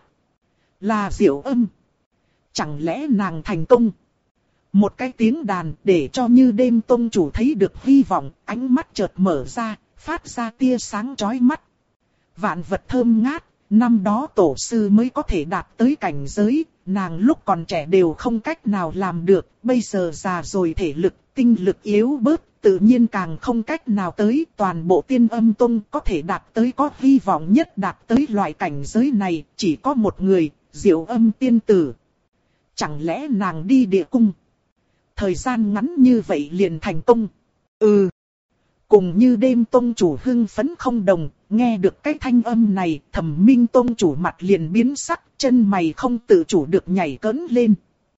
Speaker 1: Là Diệu Âm. Chẳng lẽ nàng thành công? Một cái tiếng đàn để cho như đêm tông chủ thấy được hy vọng, ánh mắt chợt mở ra, phát ra tia sáng chói mắt. Vạn vật thơm ngát, năm đó tổ sư mới có thể đạt tới cảnh giới, nàng lúc còn trẻ đều không cách nào làm được, bây giờ già rồi thể lực, tinh lực yếu bớt, tự nhiên càng không cách nào tới. Toàn bộ Tiên Âm Tông có thể đạt tới, có hy vọng nhất đạt tới loại cảnh giới này, chỉ có một người, Diệu Âm tiên tử. Chẳng lẽ nàng đi địa cung? Thời gian ngắn như vậy liền thành công. Ừ. Cùng như đêm tông chủ hưng phấn không đồng, nghe được cái thanh âm này, Thẩm Minh tông chủ mặt liền biến sắc, chân mày không tự chủ được nhảy cẫng lên.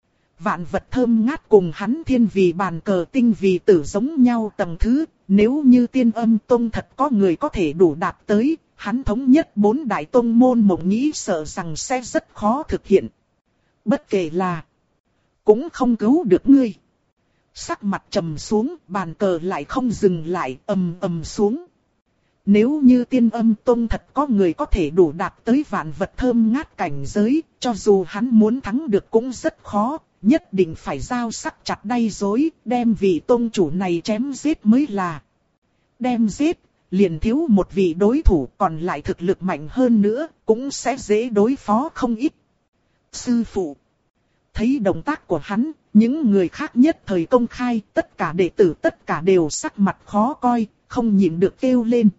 Speaker 1: Vạn vật thơm ngát cùng hắn thiên vì bàn cờ, tinh vì tử giống nhau tầng thứ, nếu như Tiên Âm Tông thật có người có thể đủ đạt tới, hắn thống nhất bốn đại tông môn mộng nghĩ sợ rằng sẽ rất khó thực hiện. Bất kể là, cũng không cứu được ngươi. Sắc mặt trầm xuống, bàn cờ lại không dừng lại, ầm ầm xuống. Nếu như Tiên Âm Tông thật có người có thể đủ đạt tới vạn vật thơm ngát cảnh giới, cho dù hắn muốn thắng được cũng rất khó, nhất định phải giao sắc chặt đay rối, đem vị tông chủ này chém giết mới là. Đem giết, liền thiếu một vị đối thủ, còn lại thực lực mạnh hơn nữa, cũng sẽ dễ đối phó không ít. Sư phụ. Thấy động tác của hắn, những người khác nhất thời công khai, tất cả đệ tử tất cả đều sắc mặt khó coi, không nhịn được kêu lên.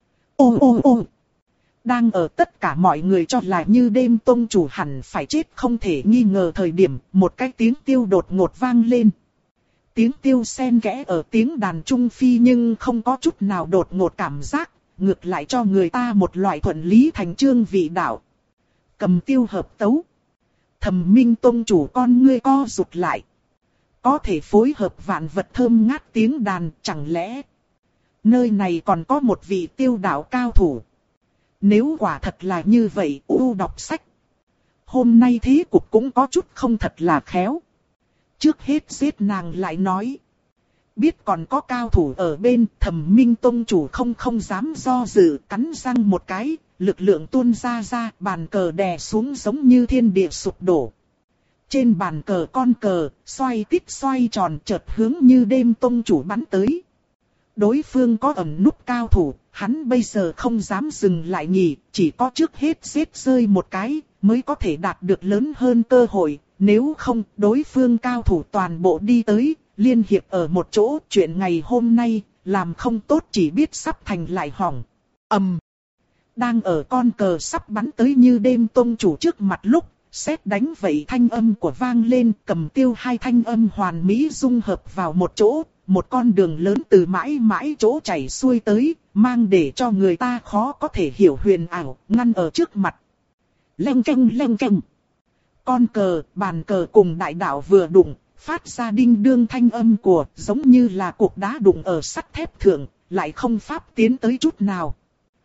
Speaker 1: Ô ô ô. Đang ở tất cả mọi người cho là như đêm tông chủ hẳn phải chết không thể nghi ngờ thời điểm, một cái tiếng tiêu đột ngột vang lên. Tiếng tiêu xen kẽ ở tiếng đàn trung phi nhưng không có chút nào đột ngột cảm giác, ngược lại cho người ta một loại thuận lý thành chương vị đạo. Cầm tiêu hợp tấu. Thẩm Minh tông chủ con ngươi co rụt lại. Có thể phối hợp vạn vật thơm ngát tiếng đàn, chẳng lẽ nơi này còn có một vị tiêu đạo cao thủ. Nếu quả thật là như vậy, u đọc sách. Hôm nay thế cục cũng có chút không thật là khéo. Trước hết giết nàng lại nói. Biết còn có cao thủ ở bên, Thẩm Minh tông chủ không không dám do dự, cắn răng một cái, lực lượng tuôn ra ra, bàn cờ đè xuống giống như thiên địa sụp đổ. Trên bàn cờ con cờ, xoay tít xoay tròn chợt hướng như đêm tông chủ bắn tới. Đối phương có ẩn núp cao thủ, hắn bây giờ không dám dừng lại nghỉ, chỉ có trước hết giết rơi một cái, mới có thể đạt được lớn hơn cơ hội, nếu không, đối phương cao thủ toàn bộ đi tới, liên hiệp ở một chỗ, chuyện ngày hôm nay, làm không tốt chỉ biết sắp thành lại hỏng. ầm, um, Đang ở con cờ sắp bắn tới như đêm tông chủ trước mặt lúc, sét đánh vậy thanh âm của vang lên, cầm tiêu hai thanh âm hoàn mỹ dung hợp vào một chỗ. Một con đường lớn từ mãi mãi chỗ chảy xuôi tới, mang để cho người ta khó có thể hiểu huyền ảo, ngăn ở trước mặt. Leng keng leng keng. Con cờ, bàn cờ cùng đại đạo vừa đụng, phát ra đinh đương thanh âm của, giống như là cục đá đụng ở sắt thép thượng, lại không pháp tiến tới chút nào.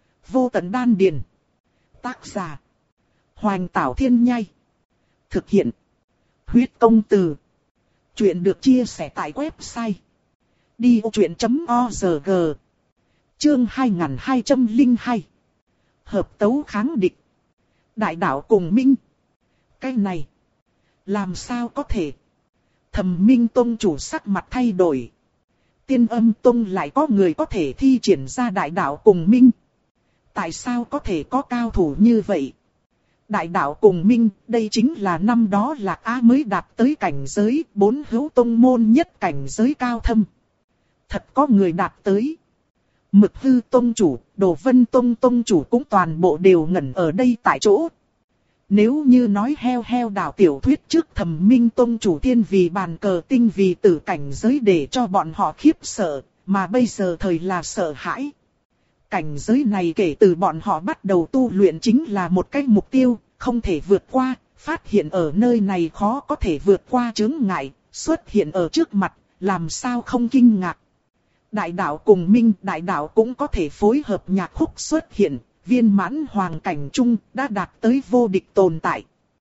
Speaker 1: Vô tận đan điền. Tác giả. Hoành Tảo Thiên Nhai. Thực hiện. Huyết Công Từ. Chuyện được chia sẻ tại website đi ô chuyện chấm org. Chương hai nghìn hai trăm lẻ hai. Hợp tấu kháng địch. Đại đạo cùng minh. Cái này. Làm sao có thể. Thẩm Minh tông chủ sắc mặt thay đổi. Tiên Âm tông lại có người có thể thi triển ra đại đạo cùng minh. Tại sao có thể có cao thủ như vậy? Đại đạo cùng minh, đây chính là năm đó Lạc Á mới đạt tới cảnh giới, bốn hữu tông môn nhất cảnh giới cao thâm. Thật có người đạt tới. Mực Hư tông chủ, Đồ Vân tông tông chủ cũng toàn bộ đều ngẩn ở đây tại chỗ. Nếu như nói heo heo đảo tiểu thuyết trước Thẩm Minh tông chủ thiên vì bàn cờ tinh vì tử cảnh giới để cho bọn họ khiếp sợ, mà bây giờ thời là sợ hãi. Cảnh giới này kể từ bọn họ bắt đầu tu luyện chính là một cái mục tiêu, không thể vượt qua, phát hiện ở nơi này khó có thể vượt qua chướng ngại, xuất hiện ở trước mặt, làm sao không kinh ngạc. Đại đạo cùng minh, đại đạo cũng có thể phối hợp nhạc khúc xuất hiện, viên mãn hoàng cảnh trung đã đạt tới vô địch tồn tại.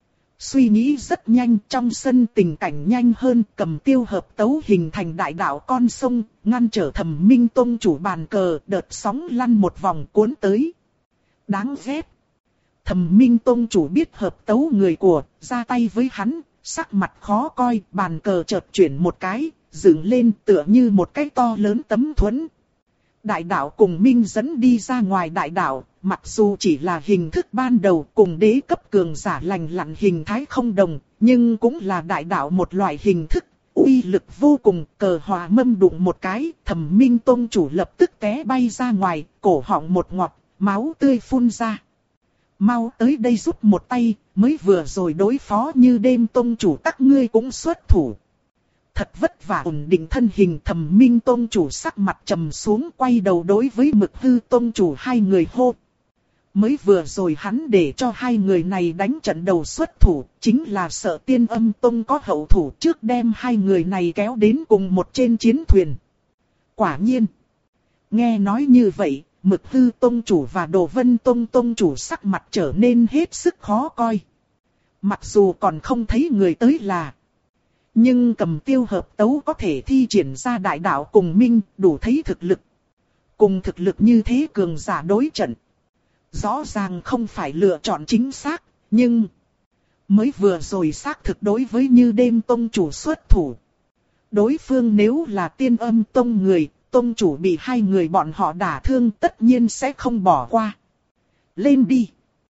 Speaker 1: Suy nghĩ rất nhanh, trong sân tình cảnh nhanh hơn, cầm tiêu hợp tấu hình thành đại đạo con sông, ngăn trở Thẩm Minh tông chủ bàn cờ, đợt sóng lăn một vòng cuốn tới. Đáng ghét. Thẩm Minh tông chủ biết hợp tấu người của, ra tay với hắn, sắc mặt khó coi, bàn cờ chợt chuyển một cái, dựng lên tựa như một cái to lớn tấm thuẫn. Đại đạo cùng minh dẫn đi ra ngoài đại đạo, mặc dù chỉ là hình thức ban đầu cùng đế cấp cường giả lành lặn hình thái không đồng, nhưng cũng là đại đạo một loại hình thức, uy lực vô cùng. Cờ hòa mâm đụng một cái, Thẩm Minh tông chủ lập tức té bay ra ngoài, cổ họng một ngọt, máu tươi phun ra. Mau tới đây giúp một tay, mới vừa rồi đối phó như đêm tông chủ các ngươi cũng xuất thủ. Thật vất vả ổn định thân hình, Thẩm Minh tông chủ sắc mặt trầm xuống, quay đầu đối với Mực Hư tông chủ hai người hô. Mới vừa rồi hắn để cho hai người này đánh trận đầu xuất thủ, chính là sợ Tiên Âm tông có hậu thủ trước đem hai người này kéo đến cùng một trên chiến thuyền. Quả nhiên, nghe nói như vậy, Mực Hư tông chủ và Đồ Vân tông tông chủ sắc mặt trở nên hết sức khó coi. Mặc dù còn không thấy người tới là, nhưng cầm tiêu hợp tấu có thể thi triển ra đại đạo cùng minh, đủ thấy thực lực. Cùng thực lực như thế cường giả đối trận. Rõ ràng không phải lựa chọn chính xác, nhưng mới vừa rồi xác thực đối với Như Đêm tông chủ xuất thủ. Đối phương nếu là Tiên Âm tông người, tông chủ bị hai người bọn họ đả thương tất nhiên sẽ không bỏ qua. Lên đi!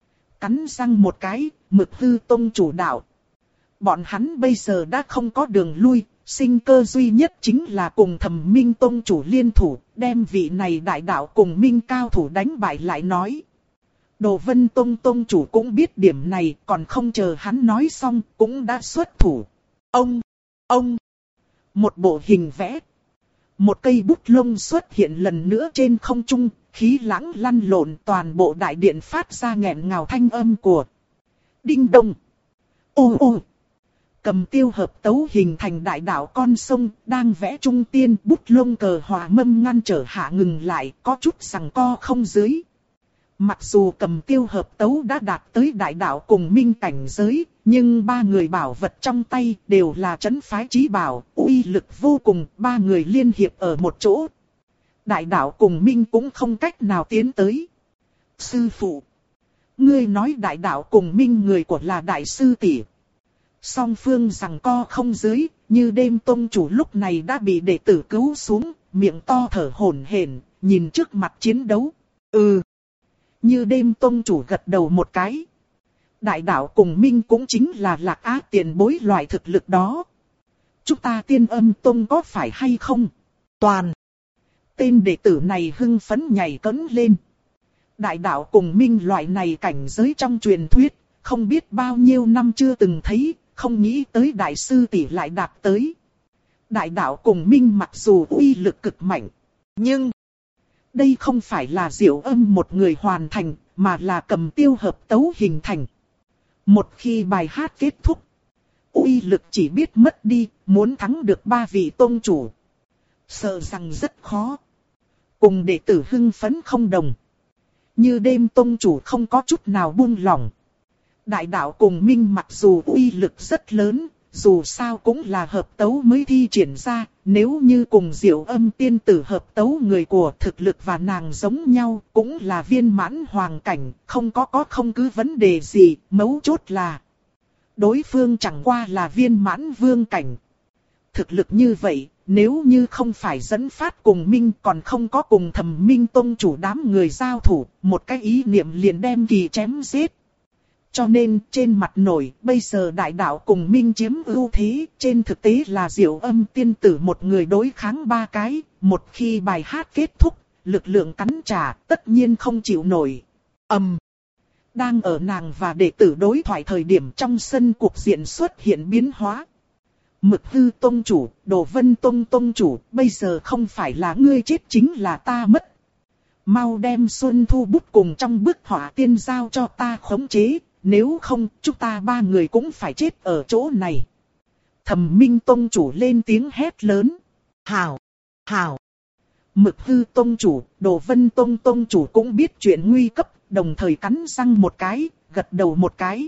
Speaker 1: Cắn răng một cái, Mực Hư tông chủ đạo. Bọn hắn bây giờ đã không có đường lui, sinh cơ duy nhất chính là cùng Thẩm Minh tông chủ liên thủ, đem vị này đại đạo cùng Minh cao thủ đánh bại lại nói. Đồ Vân tông tông chủ cũng biết điểm này, còn không chờ hắn nói xong, cũng đã xuất thủ. Ông! Ông! Một bộ hình vẽ. Một cây bút lông xuất hiện lần nữa trên không trung, khí lãng lăn lộn, toàn bộ đại điện phát ra nghẹn ngào thanh âm của đinh đông. Ô ô! Cầm tiêu hợp tấu hình thành đại đạo con sông, đang vẽ trung tiên, bút lông cờ hòa mâm ngăn trở hạ ngừng lại, có chút sằng co không dưới. Mặc dù cầm tiêu hợp tấu đã đạt tới đại đạo cùng minh cảnh giới, nhưng ba người bảo vật trong tay đều là trấn phái chí bảo, uy lực vô cùng, ba người liên hiệp ở một chỗ. Đại đạo cùng minh cũng không cách nào tiến tới. Sư phụ! Ngươi nói đại đạo cùng minh người của là đại sư tỷ. Song phương rằng co không dưới, Như Đêm tông chủ lúc này đã bị đệ tử cứu xuống, miệng to thở hổn hển, nhìn trước mặt chiến đấu. Ừ! Như Đêm tông chủ gật đầu một cái. Đại đạo cùng minh cũng chính là Lạc Á tiền bối loại thực lực đó. Chúng ta Tiên Âm tông có phải hay không? Toàn! Tên đệ tử này hưng phấn nhảy cẫng lên. Đại đạo cùng minh loại này cảnh giới trong truyền thuyết, không biết bao nhiêu năm chưa từng thấy, không nghĩ tới đại sư tỷ lại đạt tới. Đại đạo cùng minh mặc dù uy lực cực mạnh, nhưng đây không phải là Diệu Âm một người hoàn thành, mà là cầm tiêu hợp tấu hình thành. Một khi bài hát kết thúc, uy lực chỉ biết mất đi, muốn thắng được ba vị tông chủ, sợ rằng rất khó. Cùng đệ tử hưng phấn không đồng. Như Đêm tông chủ không có chút nào buông lỏng. Đại đạo cùng minh mặc dù uy lực rất lớn, dù sao cũng là hợp tấu mới thi triển ra, nếu như cùng Diệu Âm tiên tử hợp tấu người của thực lực và nàng giống nhau, cũng là viên mãn hoàng cảnh, không có có không cứ vấn đề gì, mấu chốt là đối phương chẳng qua là viên mãn vương cảnh. Thực lực như vậy, nếu như không phải dẫn phát cùng minh còn không có cùng Thẩm Minh tông chủ đám người giao thủ, một cái ý niệm liền đem kỳ chém giết. Cho nên trên mặt nổi, bây giờ đại đạo cùng minh chiếm ưu thế, trên thực tế là Diệu Âm tiên tử một người đối kháng ba cái, một khi bài hát kết thúc, lực lượng cắn trả, tất nhiên không chịu nổi. Ầm. Um, đang ở nàng và đệ tử đối thoại thời điểm trong sân cuộc diện xuất hiện biến hóa. Mực Hư tông chủ, Đồ Vân tông tông chủ, bây giờ không phải là ngươi chết chính là ta mất. Mau đem Xuân Thu bút cùng trong bức họa tiên giao cho ta khống chế. Nếu không, chúng ta ba người cũng phải chết ở chỗ này. Thẩm Minh tông chủ lên tiếng hét lớn. Hảo! Hảo! Mực Hư tông chủ, Đồ Vân tông tông chủ cũng biết chuyện nguy cấp, đồng thời cắn răng một cái, gật đầu một cái.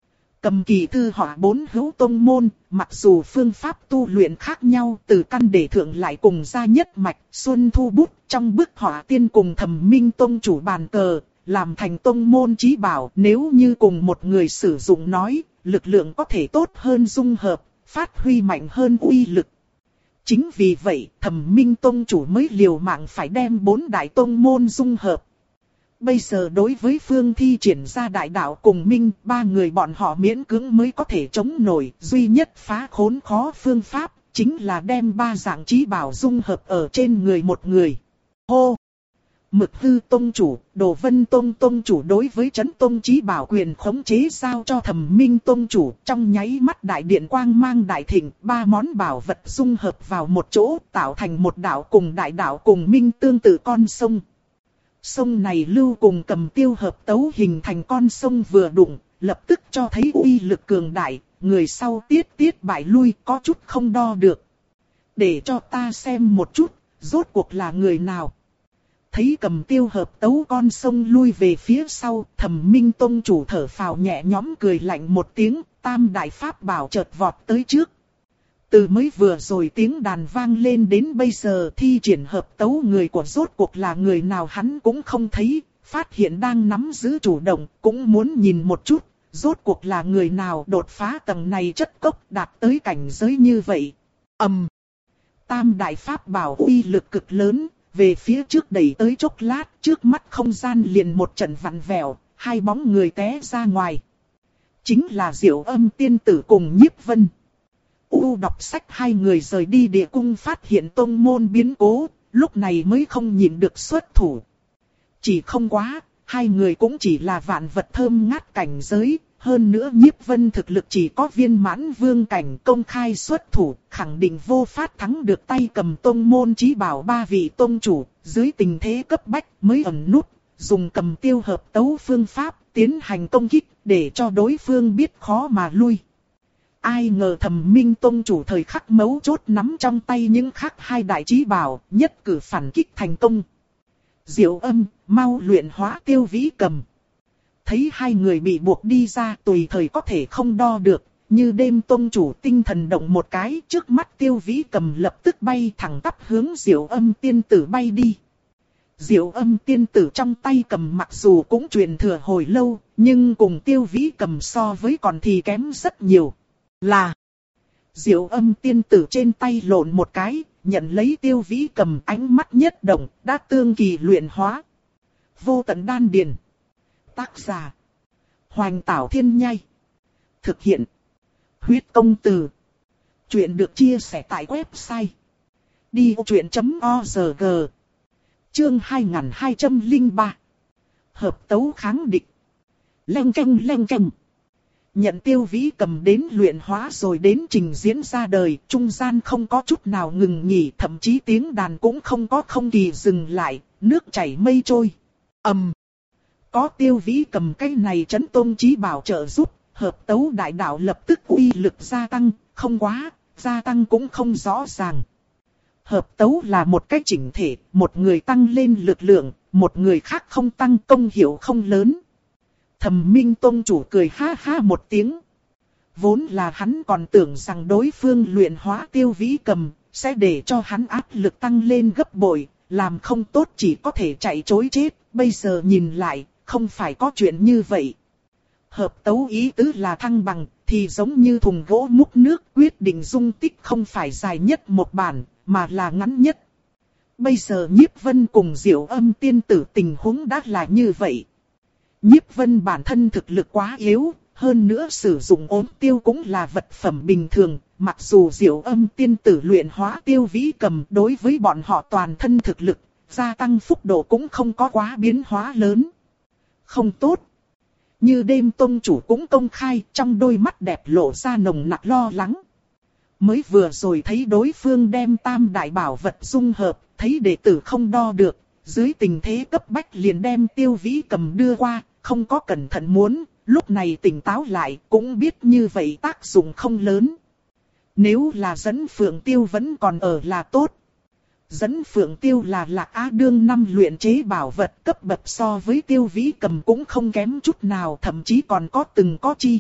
Speaker 1: Cầm kỳ thư họa bốn hữu tông môn, mặc dù phương pháp tu luyện khác nhau, từ căn để thượng lại cùng ra nhất mạch, Xuân Thu bút trong bức họa tiên cùng Thẩm Minh tông chủ bàn cờ. Làm thành tông môn chí bảo, nếu như cùng một người sử dụng nói, lực lượng có thể tốt hơn dung hợp, phát huy mạnh hơn uy lực. Chính vì vậy, Thẩm Minh tông chủ mới liều mạng phải đem bốn đại tông môn dung hợp. Bây giờ đối với phương thi triển ra đại đạo cùng minh, ba người bọn họ miễn cưỡng mới có thể chống nổi, duy nhất phá khốn khó phương pháp, chính là đem ba dạng chí bảo dung hợp ở trên người một người. Hô! Mực Hư tông chủ, Đồ Vân tông tông chủ đối với Chấn tông chí bảo quyền khống chế giao cho Thẩm Minh tông chủ, trong nháy mắt đại điện quang mang đại thịnh, ba món bảo vật dung hợp vào một chỗ, tạo thành một đạo cùng đại đạo cùng minh tương tự con sông. Sông này lưu cùng cầm tiêu hợp tấu hình thành con sông vừa đụng, lập tức cho thấy uy lực cường đại, người sau tiết tiết bại lui, có chút không đo được. Để cho ta xem một chút, rốt cuộc là người nào. Thấy cầm tiêu hợp tấu con sông lui về phía sau, Thẩm Minh tông chủ thở phào nhẹ nhõm cười lạnh một tiếng, tam đại pháp bảo chợt vọt tới trước. Từ mới vừa rồi tiếng đàn vang lên đến bây giờ thi triển hợp tấu người của rốt cuộc là người nào hắn cũng không thấy, phát hiện đang nắm giữ chủ động, cũng muốn nhìn một chút, rốt cuộc là người nào đột phá tầng này chất cốc đạt tới cảnh giới như vậy. Ầm. Um, Tam đại pháp bảo uy lực cực lớn, về phía trước đẩy tới chốc lát, trước mắt không gian liền một trận vặn vẹo, hai bóng người té ra ngoài. Chính là Diệu Âm tiên tử cùng Nhiếp Vân. U đọc sách hai người rời đi địa cung phát hiện tông môn biến cố, lúc này mới không nhịn được xuất thủ. Chỉ không quá, hai người cũng chỉ là vạn vật thơm ngát cảnh giới, hơn nữa Nhiếp Vân thực lực chỉ có viên mãn vương cảnh, công khai xuất thủ, khẳng định vô pháp thắng được tay cầm tông môn chí bảo ba vị tông chủ, dưới tình thế cấp bách mới ẩn nút, dùng cầm tiêu hợp tấu phương pháp, tiến hành công kích, để cho đối phương biết khó mà lui. Ai ngờ Thẩm Minh tông chủ thời khắc mấu chốt nắm trong tay những khắc hai đại chí bảo, nhất cử phản kích thành công. Diệu Âm, mau luyện hóa Tiêu Vĩ Cầm. Thấy hai người bị buộc đi ra tùy thời có thể không đo được, như đêm tông chủ tinh thần động một cái, trước mắt Tiêu Vĩ Cầm lập tức bay thẳng tắp hướng Diệu Âm tiên tử bay đi. Diệu Âm tiên tử trong tay cầm mặc dù cũng truyền thừa hồi lâu, nhưng cùng Tiêu Vĩ Cầm so với còn thì kém rất nhiều. Là Diệu Âm tiên tử trên tay lộn một cái, nhận lấy Tiêu Vĩ Cầm, ánh mắt nhất động, đã tương kỳ luyện hóa. Vô tận đan điền. Tác giả Hoành Tảo Thiên Nhai. Thực hiện Huyết Công Từ. Chuyện được chia sẻ tại website đi ô chuyện chấm org. Chương hai nghìn hai trăm lẻ ba. Hợp tấu kháng địch. Leng keng leng keng. Nhận Tiêu Vĩ Cầm đến luyện hóa rồi đến trình diễn ra đời, trung gian không có chút nào ngừng nghỉ, thậm chí tiếng đàn cũng không có không kỳ dừng lại, nước chảy mây trôi. Ầm. Um, có Tiêu Vĩ Cầm cái này chấn tôn chí bảo trợ giúp, hợp tấu đại đạo lập tức uy lực gia tăng, không quá, gia tăng cũng không rõ ràng. Hợp tấu là một cách chỉnh thể, một người tăng lên lực lượng, một người khác không tăng, công hiệu không lớn. Thẩm Minh tông chủ cười ha ha một tiếng. Vốn là hắn còn tưởng rằng đối phương luyện hóa Tiêu Vĩ Cầm, sẽ để cho hắn áp lực tăng lên gấp bội, làm không tốt chỉ có thể chạy trối chết, bây giờ nhìn lại, không phải có chuyện như vậy. Hợp tấu ý tứ là thăng bằng, thì giống như thùng gỗ múc nước, quyết định dung tích không phải dài nhất một bản, mà là ngắn nhất. Bây giờ Nhiếp Vân cùng Diệu Âm tiên tử tình huống đã là như vậy. Nhiếp Vân bản thân thực lực quá yếu, hơn nữa sử dụng ốm tiêu cũng là vật phẩm bình thường, mặc dù Diệu Âm tiên tử luyện hóa Tiêu Vĩ Cầm đối với bọn họ toàn thân thực lực, gia tăng phúc độ cũng không có quá biến hóa lớn. Không tốt. Như đêm tông chủ cũng công khai, trong đôi mắt đẹp lộ ra nồng nặc lo lắng. Mới vừa rồi thấy đối phương đem tam đại bảo vật dung hợp, thấy đệ tử không đo được, dưới tình thế cấp bách liền đem Tiêu Vĩ Cầm đưa qua, không có cẩn thận muốn, lúc này tỉnh táo lại cũng biết như vậy tác dụng không lớn. Nếu là dẫn Phượng Tiêu vẫn còn ở là tốt. Dẫn Phượng Tiêu là Lạc Á đương năm luyện chế bảo vật, cấp bậc so với Tiêu Vĩ Cầm cũng không kém chút nào, thậm chí còn có từng có chi.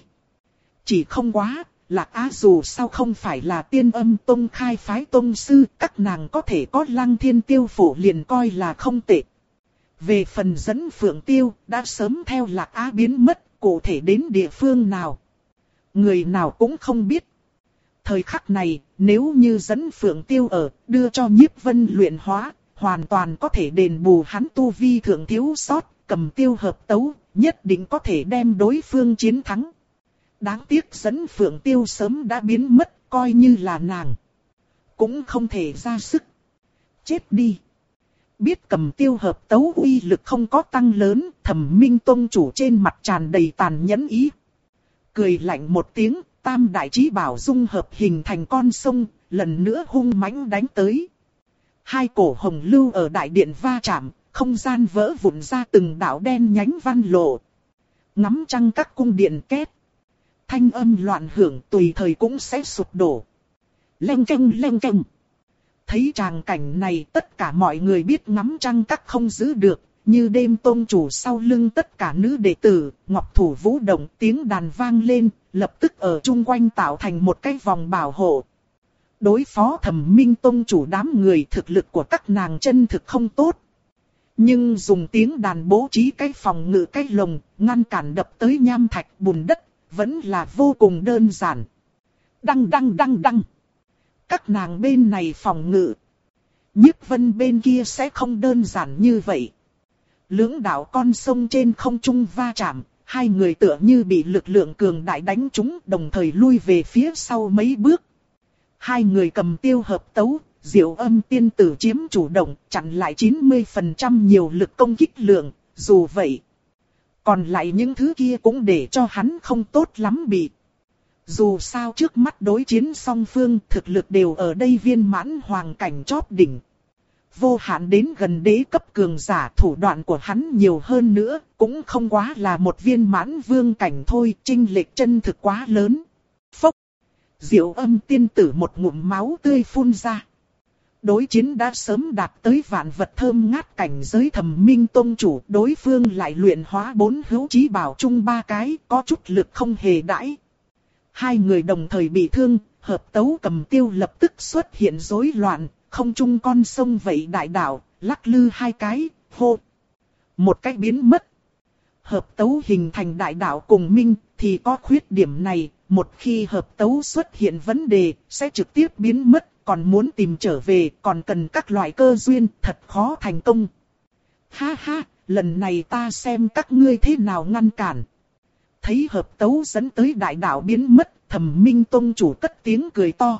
Speaker 1: Chỉ không quá, Lạc Á dù sao không phải là Tiên Âm tông khai phái tông sư, các nàng có thể có Lăng Thiên Tiêu phủ liền coi là không tệ. Về phần dẫn Phượng Tiêu, đã sớm theo Lạc Á biến mất, cụ thể đến địa phương nào, người nào cũng không biết. Thời khắc này, nếu như dẫn Phượng Tiêu ở, đưa cho Nhiếp Vân luyện hóa, hoàn toàn có thể đền bù hắn tu vi thượng thiếu sót, cầm tiêu hợp tấu, nhất định có thể đem đối phương chiến thắng. Đáng tiếc dẫn Phượng Tiêu sớm đã biến mất, coi như là nàng cũng không thể ra sức. Chết đi. Biết cầm tiêu hợp tấu uy lực không có tăng lớn, Thẩm Minh tông chủ trên mặt tràn đầy tàn nhẫn ý. Cười lạnh một tiếng, tam đại chí bảo dung hợp hình thành con sông, lần nữa hung mãnh đánh tới. Hai cổ hồng lưu ở đại điện va chạm, không gian vỡ vụn ra từng đạo đen nhánh văn lộ. Ngắm trăng các cung điện két. Thanh âm loạn hưởng tùy thời cũng sẽ sụp đổ. Leng keng leng keng. Thấy tràng cảnh này tất cả mọi người biết ngắm trăng các không giữ được, như đêm tôn chủ sau lưng tất cả nữ đệ tử, ngọc thủ vũ động tiếng đàn vang lên, lập tức ở chung quanh tạo thành một cái vòng bảo hộ. đối phó Thẩm Minh tông chủ đám người, thực lực của các nàng chân thực không tốt. Nhưng dùng tiếng đàn bố trí cái phòng ngự cái lồng, ngăn cản đập tới nham thạch bùn đất, vẫn là vô cùng đơn giản. Đăng đăng đăng đăng. Các nàng bên này phòng ngự. Nhiếp Vân bên kia sẽ không đơn giản như vậy. Lưỡng đạo con sông trên không trung va chạm, hai người tựa như bị lực lượng cường đại đánh trúng, đồng thời lui về phía sau mấy bước. Hai người cầm tiêu hợp tấu, Diệu Âm tiên tử chiếm chủ động, chặn lại chín mươi phần trăm nhiều lực công kích lượng, dù vậy. Còn lại những thứ kia cũng để cho hắn không tốt lắm bị. Dù sao trước mắt đối chiến song phương, thực lực đều ở đây viên mãn hoàng cảnh chót đỉnh. Vô hạn đến gần đế cấp cường giả, thủ đoạn của hắn nhiều hơn nữa, cũng không quá là một viên mãn vương cảnh thôi, chênh lệch chân thực quá lớn. Phốc! Diệu Âm tiên tử một ngụm máu tươi phun ra. Đối chiến đã sớm đạt tới vạn vật thơm ngát cảnh giới Thẩm Minh tông chủ, đối phương lại luyện hóa bốn hữu chí bảo chung ba cái, có chút lực không hề đãi. Hai người đồng thời bị thương, hợp tấu cầm tiêu lập tức xuất hiện rối loạn, không trung con sông vậy đại đảo, lắc lư hai cái, hô. Một cái biến mất. Hợp tấu hình thành đại đảo cùng minh, thì có khuyết điểm này, một khi hợp tấu xuất hiện vấn đề, sẽ trực tiếp biến mất, còn muốn tìm trở về, còn cần các loại cơ duyên, thật khó thành công. Ha ha, lần này ta xem các ngươi thế nào ngăn cản. Thấy hợp tấu dẫn tới đại đảo biến mất, Thẩm Minh tông chủ cất tiếng cười to.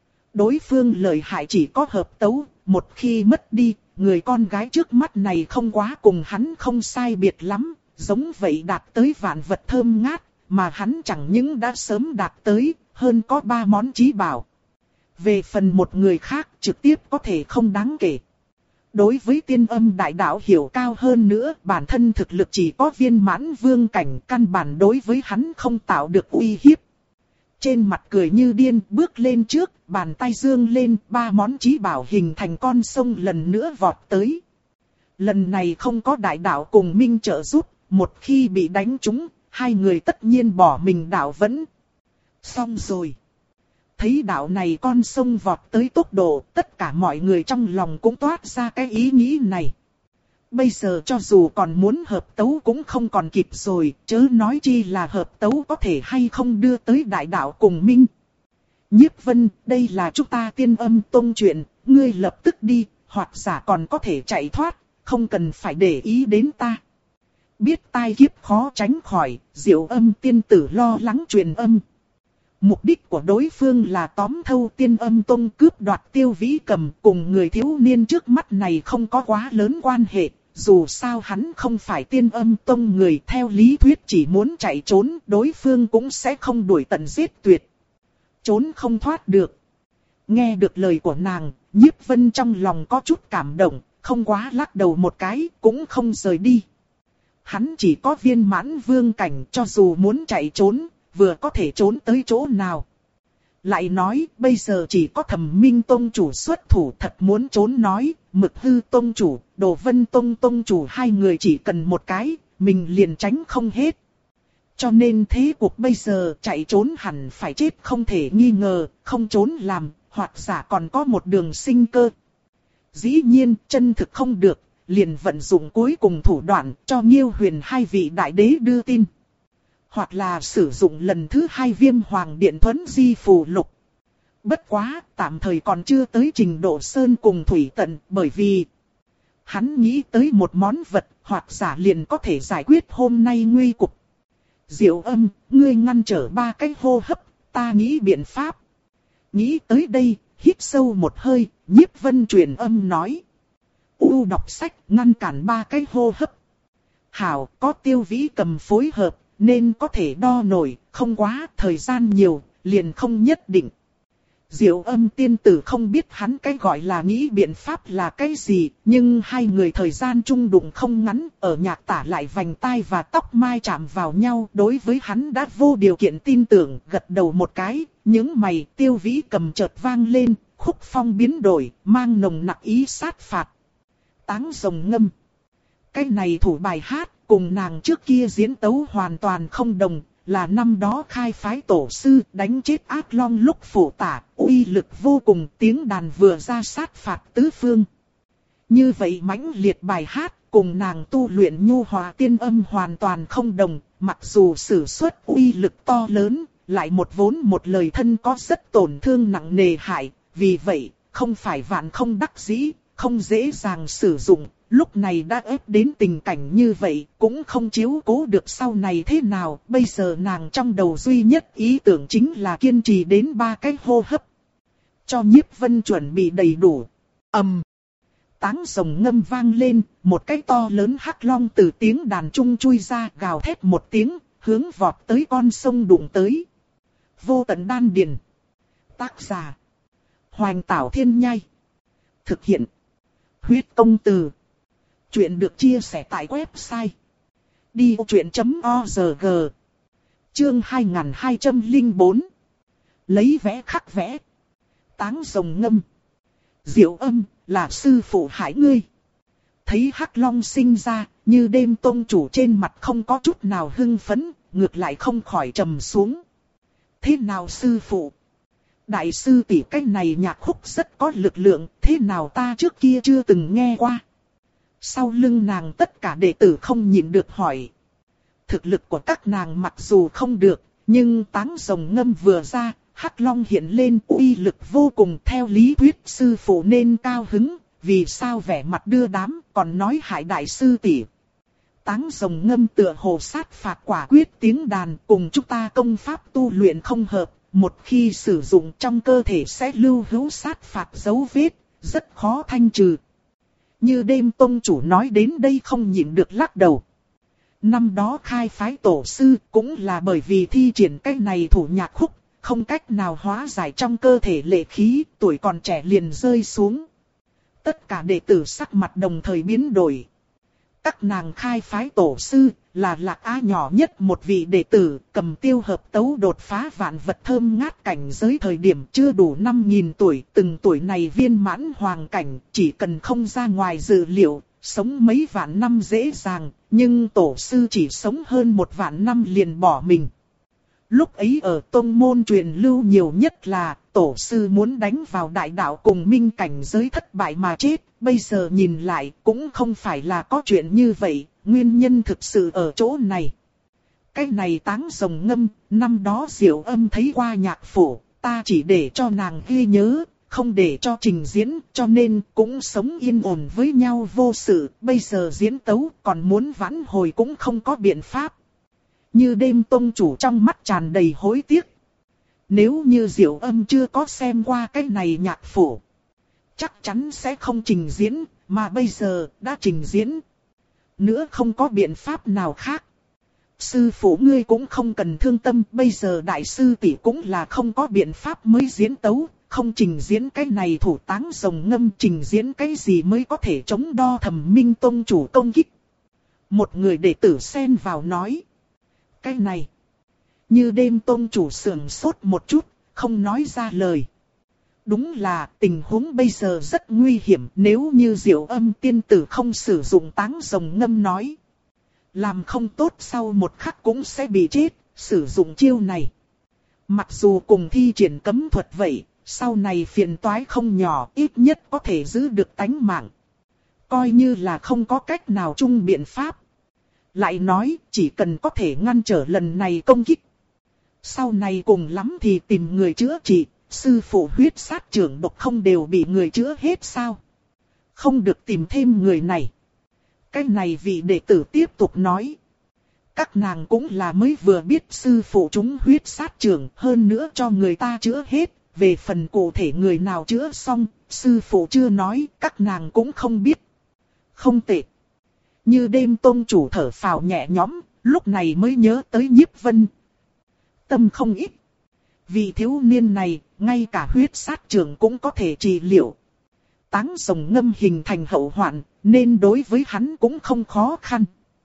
Speaker 1: Đối phương lợi hại chỉ có hợp tấu, một khi mất đi, người con gái trước mắt này không quá cùng hắn không sai biệt lắm, giống vậy đạt tới vạn vật thơm ngát, mà hắn chẳng những đã sớm đạt tới, hơn có ba món chí bảo. Về phần một người khác trực tiếp có thể không đáng kể. Đối với tiên âm đại đạo hiểu cao hơn nữa, bản thân thực lực chỉ có viên mãn vương cảnh, căn bản đối với hắn không tạo được uy hiếp. Trên mặt cười như điên, bước lên trước, bàn tay dương lên, ba món chí bảo hình thành con sông lần nữa vọt tới. Lần này không có đại đạo cùng minh trợ giúp, một khi bị đánh trúng, hai người tất nhiên bỏ mình đạo vẫn. Xong rồi. Thấy đạo này con sông vọt tới tốc độ, tất cả mọi người trong lòng cũng toát ra cái ý nghĩ này. Bây giờ cho dù còn muốn hợp tấu cũng không còn kịp rồi, chớ nói chi là hợp tấu có thể hay không đưa tới đại đạo cùng minh. Nhiếp Vân, đây là chúng ta tiên âm tông chuyện, ngươi lập tức đi, hoặc giả còn có thể chạy thoát, không cần phải để ý đến ta. Biết tai kiếp khó tránh khỏi, Diệu Âm tiên tử lo lắng truyền âm. Mục đích của đối phương là tóm thâu tiên âm tông cướp đoạt Tiêu Vĩ Cầm, cùng người thiếu niên trước mắt này không có quá lớn quan hệ. Dù sao hắn không phải tiên âm tông người, theo lý thuyết chỉ muốn chạy trốn, đối phương cũng sẽ không đuổi tận giết tuyệt. Trốn không thoát được. Nghe được lời của nàng, Nhiếp Vân trong lòng có chút cảm động, không quá lắc đầu một cái, cũng không rời đi. Hắn chỉ có viên mãn vương cảnh, cho dù muốn chạy trốn, vừa có thể trốn tới chỗ nào. Lại nói, bây giờ chỉ có Thẩm Minh tông chủ xuất thủ, thật muốn trốn nói, Mực Hư tông chủ, Đồ Vân tông tông chủ hai người chỉ cần một cái, mình liền tránh không hết. Cho nên thế cuộc bây giờ chạy trốn hẳn phải chết không thể nghi ngờ, không trốn làm, hoặc giả còn có một đường sinh cơ. Dĩ nhiên, chân thực không được, liền vận dụng cuối cùng thủ đoạn cho Nghiêu Huyền hai vị đại đế đưa tin. Hoặc là sử dụng lần thứ hai Viêm Hoàng Điện Thuấn Di phù lục. Bất quá, tạm thời còn chưa tới trình độ sơn cùng thủy tận, bởi vì hắn nghĩ tới một món vật, hoặc giả liền có thể giải quyết hôm nay nguy cục. Diệu Âm, ngươi ngăn trở ba cái hô hấp, ta nghĩ biện pháp. Nghĩ tới đây, hít sâu một hơi, Nhiếp Vân truyền âm nói. U đọc sách, ngăn cản ba cái hô hấp. Hảo, có Tiêu Vĩ Cầm phối hợp, nên có thể đo nổi, không quá, thời gian nhiều, liền không nhất định. Diệu Âm tiên tử không biết hắn cái gọi là nghĩ biện pháp là cái gì, nhưng hai người thời gian chung đụng không ngắn, ở nhạc tả lại vành tai và tóc mai chạm vào nhau, đối với hắn đã vô điều kiện tin tưởng, gật đầu một cái, những mày Tiêu Vĩ Cầm chợt vang lên, khúc phong biến đổi, mang nồng nặc ý sát phạt. Táng rồng ngâm. Cái này thủ bài hát, cùng nàng trước kia diễn tấu hoàn toàn không đồng, là năm đó khai phái tổ sư đánh chết ác long lúc phổ tả, uy lực vô cùng, tiếng đàn vừa ra sát phạt tứ phương. Như vậy mãnh liệt bài hát, cùng nàng tu luyện nhu hòa tiên âm hoàn toàn không đồng, mặc dù sử xuất uy lực to lớn, lại một vốn một lời thân có rất tổn thương nặng nề hại, vì vậy, không phải vạn không đắc dĩ, không dễ dàng sử dụng, lúc này đã ép đến tình cảnh như vậy, cũng không chiếu cố được sau này thế nào, bây giờ nàng trong đầu duy nhất ý tưởng chính là kiên trì đến ba cái hô hấp. Cho Nhiếp Vân chuẩn bị đầy đủ. Ầm. Táng rồng ngâm vang lên, một cái to lớn hắc long từ tiếng đàn trung chui ra, gào thét một tiếng, hướng vọt tới con sông đụng tới. Vô tận đan điền. Tác giả: Hoành Tảo Thiên Nhai. Thực hiện: Huyết Công Từ. Chuyện được chia sẻ tại website đi vô chuyện chấm org. Chương hai nghìn hai trăm lẻ bốn. Lấy vẽ khắc vẽ. Táng rồng ngâm. Diệu Âm, là sư phụ hại ngươi. Thấy hắc long sinh ra, như đêm tông chủ trên mặt không có chút nào hưng phấn, ngược lại không khỏi trầm xuống. Thế nào sư phụ? Đại sư tỷ cái này nhạc khúc rất có lực lượng, thế nào ta trước kia chưa từng nghe qua? Sau lưng nàng tất cả đệ tử không nhịn được hỏi. Thực lực của các nàng mặc dù không được, nhưng táng rồng ngâm vừa ra, hắc long hiện lên uy lực vô cùng, theo lý thuyết sư phụ nên cao hứng, vì sao vẻ mặt đưa đám còn nói hại đại sư tỷ. Táng rồng ngâm tựa hồ sát phạt quả quyết tiếng đàn, cùng chúng ta công pháp tu luyện không hợp, một khi sử dụng trong cơ thể sẽ lưu hữu sát phạt dấu vết, rất khó thanh trừ. Như đêm tông chủ nói đến đây không nhịn được lắc đầu. Năm đó khai phái tổ sư cũng là bởi vì thi triển cái này thủ nhạc khúc, không cách nào hóa giải trong cơ thể lệ khí, tuổi còn trẻ liền rơi xuống. Tất cả đệ tử sắc mặt đồng thời biến đổi. Các nàng khai phái tổ sư là Lạc Á nhỏ nhất một vị đệ tử, cầm tiêu hợp tấu đột phá vạn vật thơm ngát cảnh giới thời điểm chưa đủ năm nghìn tuổi, từng tuổi này viên mãn hoàng cảnh, chỉ cần không ra ngoài dự liệu, sống mấy vạn năm dễ dàng, nhưng tổ sư chỉ sống hơn một vạn năm liền bỏ mình. Lúc ấy ở tông môn truyền lưu nhiều nhất là tổ sư muốn đánh vào đại đạo cùng minh cảnh giới thất bại mà chết, bây giờ nhìn lại cũng không phải là có chuyện như vậy, nguyên nhân thực sự ở chỗ này. Cái này táng rồng ngâm, năm đó Diệu Âm thấy qua nhạc phổ, ta chỉ để cho nàng ghi nhớ, không để cho trình diễn, cho nên cũng sống yên ổn với nhau vô sự, bây giờ diễn tấu còn muốn vãn hồi cũng không có biện pháp. Như đêm tông chủ trong mắt tràn đầy hối tiếc. Nếu như Diệu Âm chưa có xem qua cái này nhạc phổ, chắc chắn sẽ không trình diễn, mà bây giờ đã trình diễn. Nữa không có biện pháp nào khác. Sư phụ ngươi cũng không cần thương tâm, bây giờ đại sư tỷ cũng là không có biện pháp mới diễn tấu, không trình diễn cái này thủ táng rồng ngâm, trình diễn cái gì mới có thể chống đo Thẩm Minh tông chủ công kích. Một người đệ tử xen vào nói. Cái này, như đêm tông chủ sườn sốt một chút, không nói ra lời. Đúng là tình huống bây giờ rất nguy hiểm, nếu như Diệu Âm tiên tử không sử dụng táng rồng ngâm nói. Làm không tốt sau một khắc cũng sẽ bị chết, sử dụng chiêu này. Mặc dù cùng thi triển cấm thuật vậy, sau này phiền toái không nhỏ, ít nhất có thể giữ được tánh mạng. Coi như là không có cách nào chung biện pháp. Lại nói, chỉ cần có thể ngăn trở lần này công kích. Sau này cùng lắm thì tìm người chữa trị, sư phụ huyết sát trưởng độc không đều bị người chữa hết sao? Không được tìm thêm người này. Cái này vị đệ tử tiếp tục nói. Các nàng cũng là mới vừa biết sư phụ chúng huyết sát trưởng, hơn nữa cho người ta chữa hết. Về phần cụ thể người nào chữa xong, sư phụ chưa nói, các nàng cũng không biết. Không tệ. Như đêm tông chủ thở phào nhẹ nhõm, lúc này mới nhớ tới Nhiếp Vân. Tâm không ít. Vị thiếu niên này, ngay cả huyết sát trưởng cũng có thể trị liệu. Táng rồng ngâm hình thành hậu hoạn, nên đối với hắn cũng không khó khăn.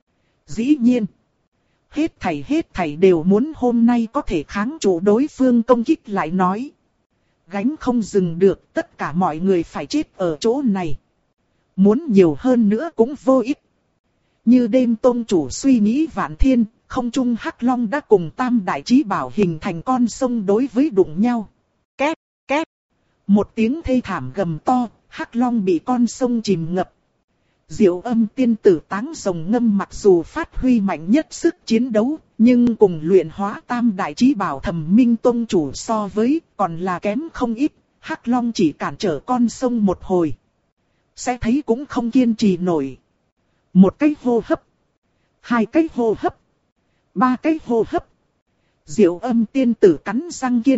Speaker 1: Dĩ nhiên, hết thảy hết thảy đều muốn hôm nay có thể kháng trụ đối phương công kích lại nói. Gánh không dừng được, tất cả mọi người phải chết ở chỗ này. Muốn nhiều hơn nữa cũng vô ích. Như đêm tôn chủ suy nghĩ vạn thiên, không trung hắc long đã cùng tam đại chí bảo hình thành con sông đối với đụng nhau. Két, két. Một tiếng thê thảm gầm to, Hắc Long bị con sông chìm ngập. Diệu Âm tiên tử táng rồng ngâm mặc dù phát huy mạnh nhất sức chiến đấu, nhưng cùng luyện hóa tam đại chí bảo Thẩm Minh Tông chủ so với còn là kém không ít. Hắc Long chỉ cản trở con sông một hồi, sẽ thấy cũng không kiên trì nổi. Một cái hô hấp, hai cái hô hấp, ba cái hô hấp. Diệu Âm tiên tử cắn răng kiên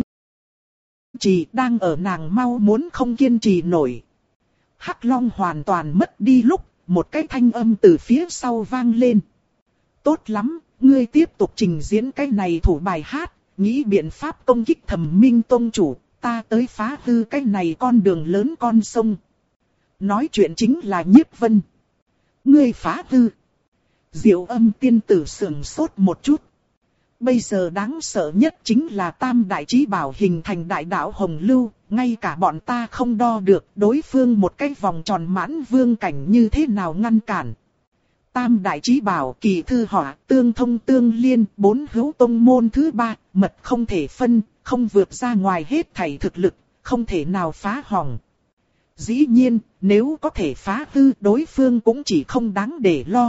Speaker 1: trì, đang ở nàng mau muốn không kiên trì nổi. Hắc Long hoàn toàn mất đi lúc, một cái thanh âm từ phía sau vang lên. Tốt lắm, ngươi tiếp tục trình diễn cái này thủ bài hát, nghĩ biện pháp công kích Thẩm Minh Tông chủ, ta tới phá hư cái này con đường lớn con sông. Nói chuyện chính là Nhiếp Vân. Ngươi phá hư. Diệu Âm tiên tử sườn sốt một chút. Bây giờ đáng sợ nhất chính là tam đại chí bảo hình thành đại đạo Hồng Lưu, ngay cả bọn ta không đo được đối phương một cái vòng tròn mãn vương cảnh như thế nào ngăn cản. Tam đại chí bảo kỳ thư họa tương thông tương liên, bốn hữu tông môn thứ ba, mật không thể phân, không vượt ra ngoài hết thảy thực lực, không thể nào phá hỏng. Dĩ nhiên, nếu có thể phá hư đối phương cũng chỉ không đáng để lo.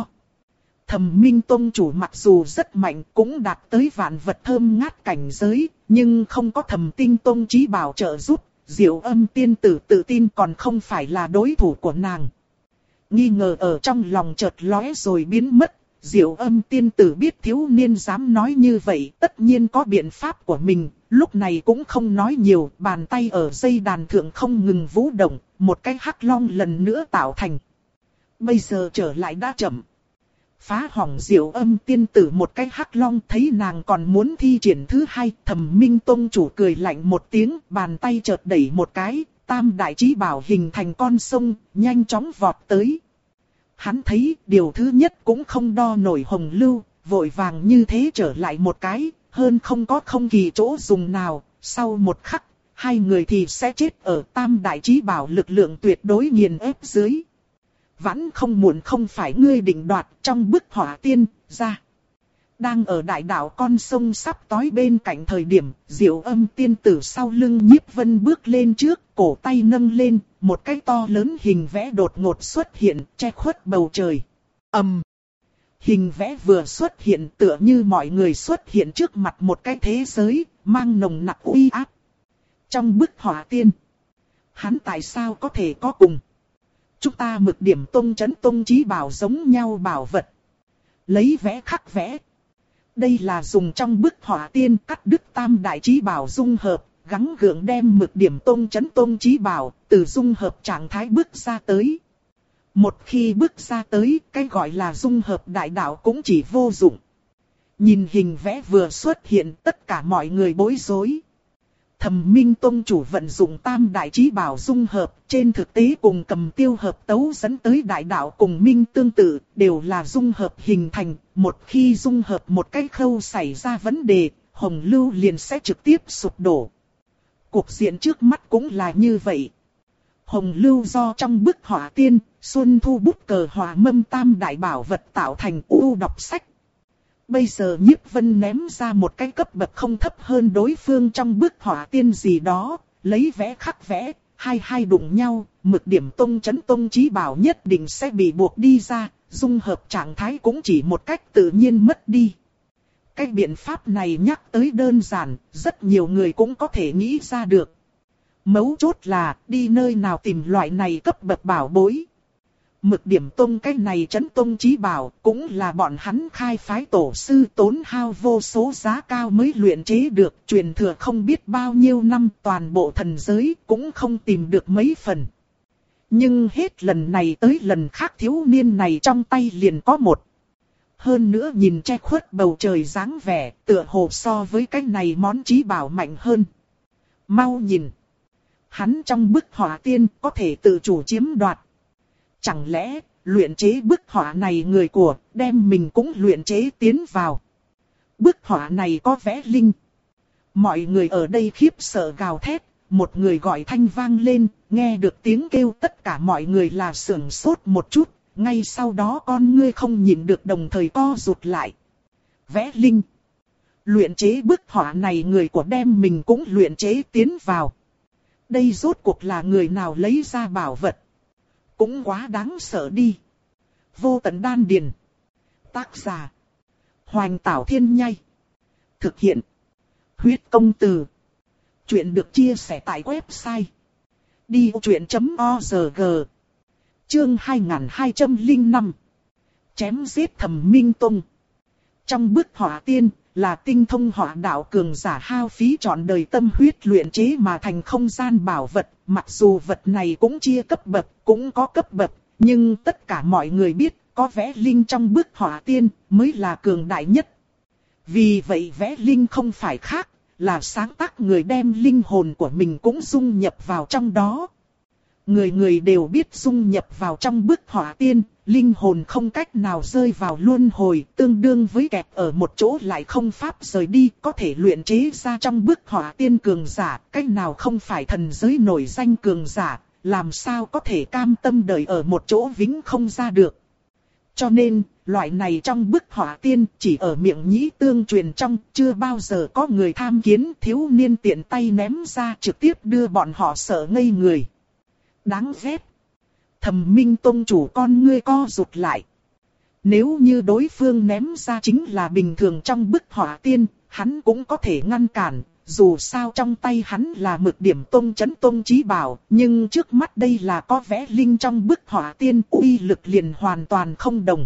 Speaker 1: Thẩm Minh Tông chủ mặc dù rất mạnh cũng đạt tới vạn vật thơm ngát cảnh giới, nhưng không có Thẩm Tinh Tông chí bảo trợ giúp, Diệu Âm tiên tử tự tin còn không phải là đối thủ của nàng. Nghi ngờ ở trong lòng chợt lóe rồi biến mất, Diệu Âm tiên tử biết thiếu niên dám nói như vậy tất nhiên có biện pháp của mình, lúc này cũng không nói nhiều, bàn tay ở dây đàn thượng không ngừng vũ động, một cái hắc long lần nữa tạo thành. Bây giờ trở lại đã chậm. Phá hỏng Diệu Âm tiên tử một cái hắc long, thấy nàng còn muốn thi triển thứ hai, Thẩm Minh Tông chủ cười lạnh một tiếng, bàn tay chợt đẩy một cái, tam đại chí bảo hình thành con sông, nhanh chóng vọt tới. Hắn thấy điều thứ nhất cũng không đo nổi Hồng Lưu, vội vàng như thế trở lại một cái, hơn không có không kỳ chỗ dùng nào, sau một khắc, hai người thì sẽ chết ở tam đại chí bảo lực lượng tuyệt đối nghiền ép dưới. Vẫn không muộn, không phải ngươi định đoạt, trong bức hỏa tiên, ra. Đang ở đại đạo con sông sắp tối bên cạnh thời điểm, Diệu Âm tiên tử sau lưng Nhiếp Vân bước lên trước, cổ tay nâng lên, một cái to lớn hình vẽ đột ngột xuất hiện, che khuất bầu trời. ầm, um, Hình vẽ vừa xuất hiện tựa như mọi người xuất hiện trước mặt một cái thế giới, mang nồng nặc uy áp. Trong bức hỏa tiên, hắn tại sao có thể có cùng chúng ta Mực Điểm Tông Chấn Tông chí bảo giống nhau bảo vật. Lấy vẽ khắc vẽ. Đây là dùng trong bức họa tiên cắt đứt tam đại chí bảo dung hợp, gắng gượng đem Mực Điểm Tông Chấn Tông chí bảo từ dung hợp trạng thái bước ra tới. Một khi bước ra tới, cái gọi là dung hợp đại đạo cũng chỉ vô dụng. Nhìn hình vẽ vừa xuất hiện, tất cả mọi người bối rối. Thẩm Minh Tông chủ vận dụng tam đại chí bảo dung hợp, trên thực tế cùng Cầm Tiêu hợp tấu dẫn tới đại đạo cùng minh tương tự, đều là dung hợp hình thành, một khi dung hợp một cái khâu xảy ra vấn đề, Hồng Lưu liền sẽ trực tiếp sụp đổ. Cuộc diện trước mắt cũng là như vậy. Hồng Lưu do trong bức họa tiên, Xuân Thu bút cờ họa mâm tam đại bảo vật tạo thành u đọc sách. Bây giờ Nhiếp Vân ném ra một cái cấp bậc không thấp hơn đối phương trong bức họa tiên gì đó, lấy vẽ khắc vẽ, hai hai đụng nhau, Mực Điểm Tông Chấn Tông chí bảo nhất định sẽ bị buộc đi ra, dung hợp trạng thái cũng chỉ một cách tự nhiên mất đi. Cái biện pháp này nhắc tới đơn giản, rất nhiều người cũng có thể nghĩ ra được. Mấu chốt là đi nơi nào tìm loại này cấp bậc bảo bối. Mực Điểm Tông cái này Chấn Tông chí bảo cũng là bọn hắn khai phái tổ sư tốn hao vô số giá cao mới luyện chế được, truyền thừa không biết bao nhiêu năm, toàn bộ thần giới cũng không tìm được mấy phần. Nhưng hết lần này tới lần khác thiếu niên này trong tay liền có một. Hơn nữa nhìn che khuất bầu trời dáng vẻ, tựa hồ so với cái này món chí bảo mạnh hơn. Mau nhìn. Hắn trong bức họa tiên có thể tự chủ chiếm đoạt. Chẳng lẽ, luyện chế bức họa này người của, đem mình cũng luyện chế tiến vào. Bức họa này có vẽ linh. Mọi người ở đây khiếp sợ gào thét, một người gọi thanh vang lên, nghe được tiếng kêu tất cả mọi người là sưởng sốt một chút, ngay sau đó con ngươi không nhìn được đồng thời co rụt lại. Vẽ linh. Luyện chế bức họa này người của đem mình cũng luyện chế tiến vào. Đây rốt cuộc là người nào lấy ra bảo vật? Cũng quá đáng sợ đi. Vô tận đan điền. Tác giả. Hoành Tảo Thiên Nhai. Thực hiện. Huyết Công Từ. Chuyện được chia sẻ tại website. đi ô chuyện chấm org. Chương hai nghìn hai trăm lẻ năm. Chém giết Thẩm Minh Tông. Trong bức họa tiên, là tinh thông họa đạo cường giả hao phí trọn đời tâm huyết luyện chế mà thành không gian bảo vật. Mặc dù vật này cũng chia cấp bậc, cũng có cấp bậc, nhưng tất cả mọi người biết, có vẽ linh trong bức họa tiên mới là cường đại nhất. Vì vậy vẽ linh không phải khác, là sáng tác người đem linh hồn của mình cũng dung nhập vào trong đó. Người người đều biết dung nhập vào trong bức họa tiên, linh hồn không cách nào rơi vào luân hồi, tương đương với kẹt ở một chỗ lại không pháp rời đi, có thể luyện chế ra trong bức họa tiên cường giả, cách nào không phải thần giới nổi danh cường giả, làm sao có thể cam tâm đợi ở một chỗ vĩnh không ra được. Cho nên, loại này trong bức họa tiên chỉ ở miệng nhĩ tương truyền trong, chưa bao giờ có người tham kiến, thiếu niên tiện tay ném ra trực tiếp đưa bọn họ sợ ngây người. Đáng ghét. Thẩm Minh Tông chủ con ngươi co rụt lại. Nếu như đối phương ném ra chính là bình thường trong bức họa tiên, hắn cũng có thể ngăn cản, dù sao trong tay hắn là mực điểm tông chấn tông chí bảo, nhưng trước mắt đây là có vẽ linh trong bức họa tiên, uy lực liền hoàn toàn không đồng.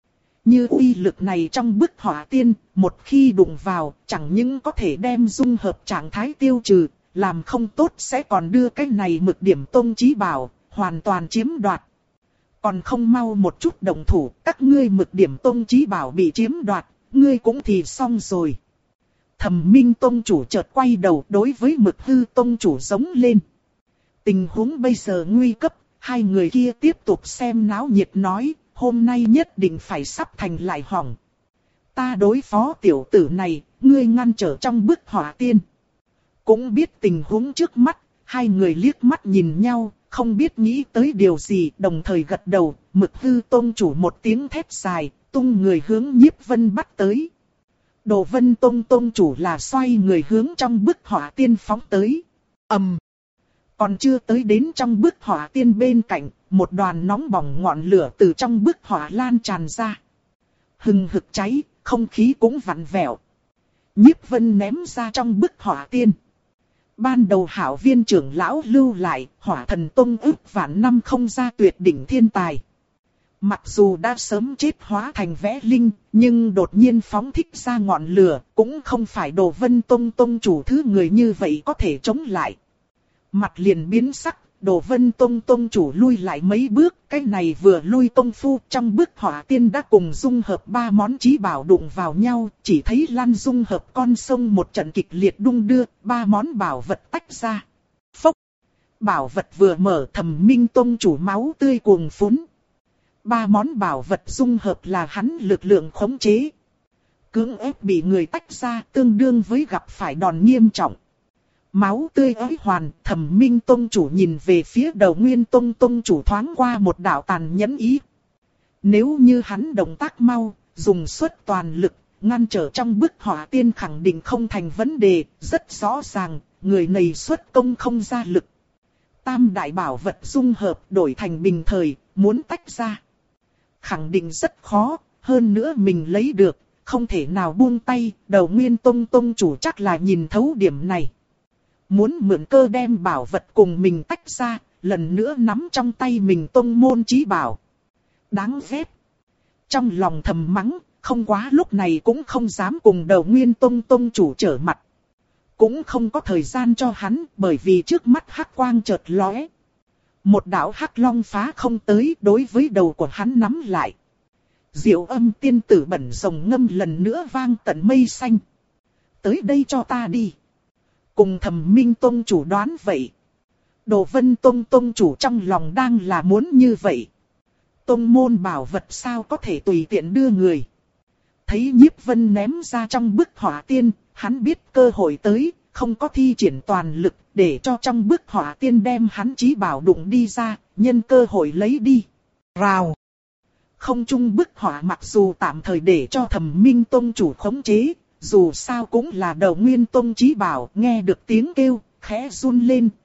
Speaker 1: Như uy lực này trong bức họa tiên, một khi đụng vào, chẳng những có thể đem dung hợp trạng thái tiêu trừ, làm không tốt sẽ còn đưa cái này mực điểm tông chí bảo, hoàn toàn chiếm đoạt. Còn không mau một chút đồng thủ, các ngươi mực điểm tông chí bảo bị chiếm đoạt, ngươi cũng thì xong rồi. Thẩm Minh Tông chủ chợt quay đầu đối với Mực Hư Tông chủ giống lên. Tình huống bây giờ nguy cấp, hai người kia tiếp tục xem náo nhiệt nói, hôm nay nhất định phải sắp thành lại hỏng. Ta đối phó tiểu tử này, ngươi ngăn trở trong bức họa tiên. Cũng biết tình huống trước mắt, hai người liếc mắt nhìn nhau, không biết nghĩ tới điều gì, đồng thời gật đầu. Mực Hư Tông chủ một tiếng thét dài, tung người hướng Nhiếp Vân bắt tới. Đồ Vân Tông Tông chủ là xoay người hướng trong bức họa tiên phóng tới. ầm, um, còn chưa tới đến trong bức họa tiên bên cạnh, một đoàn nóng bỏng ngọn lửa từ trong bức họa lan tràn ra. Hừng hực cháy, không khí cũng vặn vẹo. Nhiếp Vân ném ra trong bức họa tiên. Ban đầu hảo viên trưởng lão lưu lại, Hỏa Thần Tông ức vạn năm không ra tuyệt đỉnh thiên tài. Mặc dù đã sớm chết hóa thành vẽ linh, nhưng đột nhiên phóng thích ra ngọn lửa, cũng không phải Đồ Vân Tông Tông chủ thứ người như vậy có thể chống lại. Mặt liền biến sắc, Đồ Vân Tông Tông chủ lui lại mấy bước, cái này vừa lui công phu trong bức họa tiên đã cùng dung hợp ba món chí bảo đụng vào nhau, chỉ thấy lan dung hợp con sông một trận kịch liệt đung đưa, ba món bảo vật tách ra. Phốc! Bảo vật vừa mở, Thẩm Minh Tông chủ máu tươi cuồng phún. Ba món bảo vật dung hợp là hắn lực lượng khống chế. Cưỡng ép bị người tách ra tương đương với gặp phải đòn nghiêm trọng. Máu tươi ới hoàn, Thẩm Minh Tông chủ nhìn về phía Đầu Nguyên Tông Tông chủ thoáng qua một đạo tàn nhẫn ý. Nếu như hắn động tác mau, dùng suất toàn lực, ngăn trở trong bức họa tiên khẳng định không thành vấn đề, rất rõ ràng, người này xuất công không ra lực. Tam đại bảo vật dung hợp đổi thành bình thời, muốn tách ra. Khẳng định rất khó, hơn nữa mình lấy được, không thể nào buông tay, Đầu Nguyên Tông Tông chủ chắc là nhìn thấu điểm này. Muốn mượn cơ đem bảo vật cùng mình tách ra, lần nữa nắm trong tay mình tông môn chí bảo. Đáng ghét. Trong lòng thầm mắng, không quá lúc này cũng không dám cùng Đầu Nguyên Tông Tông chủ trở mặt. Cũng không có thời gian cho hắn, bởi vì trước mắt hắc quang chợt lóe. Một đạo hắc long phá không tới, đối với đầu của hắn nắm lại. Diệu Âm tiên tử bẩn rồng ngâm lần nữa vang tận mây xanh. Tới đây cho ta đi. Cùng Thẩm Minh Tông chủ đoán vậy. Đồ Vân Tông Tông chủ trong lòng đang là muốn như vậy. Tông môn bảo vật sao có thể tùy tiện đưa người. Thấy Nhiếp Vân ném ra trong bức họa tiên, hắn biết cơ hội tới, không có thi triển toàn lực, để cho trong bức họa tiên đem hắn chí bảo đụng đi ra, nhân cơ hội lấy đi. Rào! Không chung bức họa mặc dù tạm thời để cho Thẩm Minh Tông chủ khống chế, dù sao cũng là Đầu Nguyên Tông chí bảo, nghe được tiếng kêu, khẽ run lên,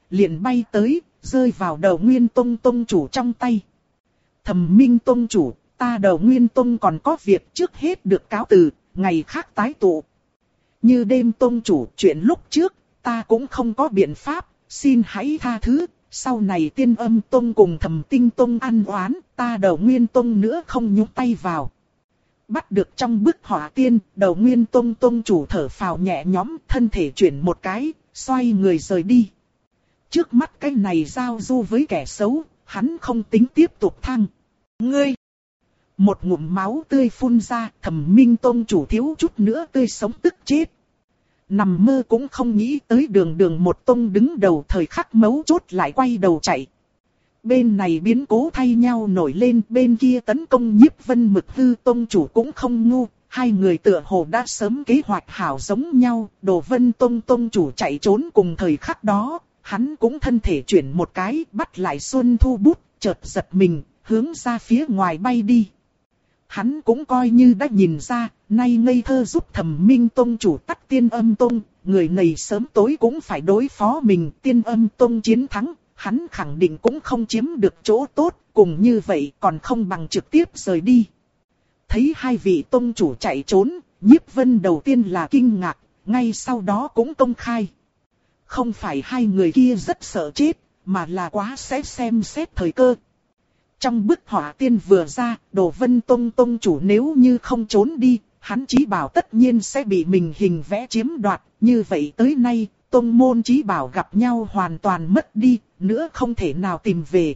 Speaker 1: liền bay tới, rơi vào đầu Nguyên Tông Tông chủ trong tay. Thẩm Minh Tông chủ, ta đầu Nguyên Tông còn có việc trước hết được cáo từ, ngày khác tái tụ. Như đêm Tông chủ, chuyện lúc trước, ta cũng không có biện pháp, xin hãy tha thứ. Sau này Tiên Âm Tông cùng Thẩm Tinh Tông ăn oán, ta đầu Nguyên Tông nữa không nhúng tay vào. Bắt được trong bức họa tiên, đầu Nguyên Tông Tông chủ thở phào nhẹ nhõm, thân thể chuyển một cái, xoay người rời đi. Trước mắt cái này giao du với kẻ xấu, hắn không tính tiếp tục thăng. Ngươi! Một ngụm máu tươi phun ra, Thẩm Minh Tông chủ thiếu chút nữa tươi sống tức chết. Nằm mơ cũng không nghĩ tới đường đường một tông đứng đầu thời khắc mấu chốt lại quay đầu chạy. Bên này biến cố thay nhau nổi lên, bên kia tấn công Nhiếp Vân Mực Hư Tông chủ cũng không ngu. Hai người tựa hồ đã sớm kế hoạch hảo giống nhau, Đồ Vân Tông Tông chủ chạy trốn cùng thời khắc đó, hắn cũng thân thể chuyển một cái, bắt lại Xuân Thu bút, chợt giật mình, hướng ra phía ngoài bay đi. Hắn cũng coi như đã nhìn ra, nay ngây thơ giúp Thẩm Minh Tông chủ tắt Tiên Âm Tông, người này sớm tối cũng phải đối phó mình. Tiên Âm Tông chiến thắng, hắn khẳng định cũng không chiếm được chỗ tốt, cùng như vậy còn không bằng trực tiếp rời đi. Thấy hai vị tông chủ chạy trốn, Nhiếp Vân đầu tiên là kinh ngạc, ngay sau đó cũng công khai. Không phải hai người kia rất sợ chết, mà là quá sẽ xem xét thời cơ. Trong bức họa tiên vừa ra, Đồ Vân Tông Tông chủ nếu như không trốn đi, hắn chí bảo tất nhiên sẽ bị mình hình vẽ chiếm đoạt. Như vậy tới nay, tông môn chí bảo gặp nhau hoàn toàn mất đi, nữa không thể nào tìm về.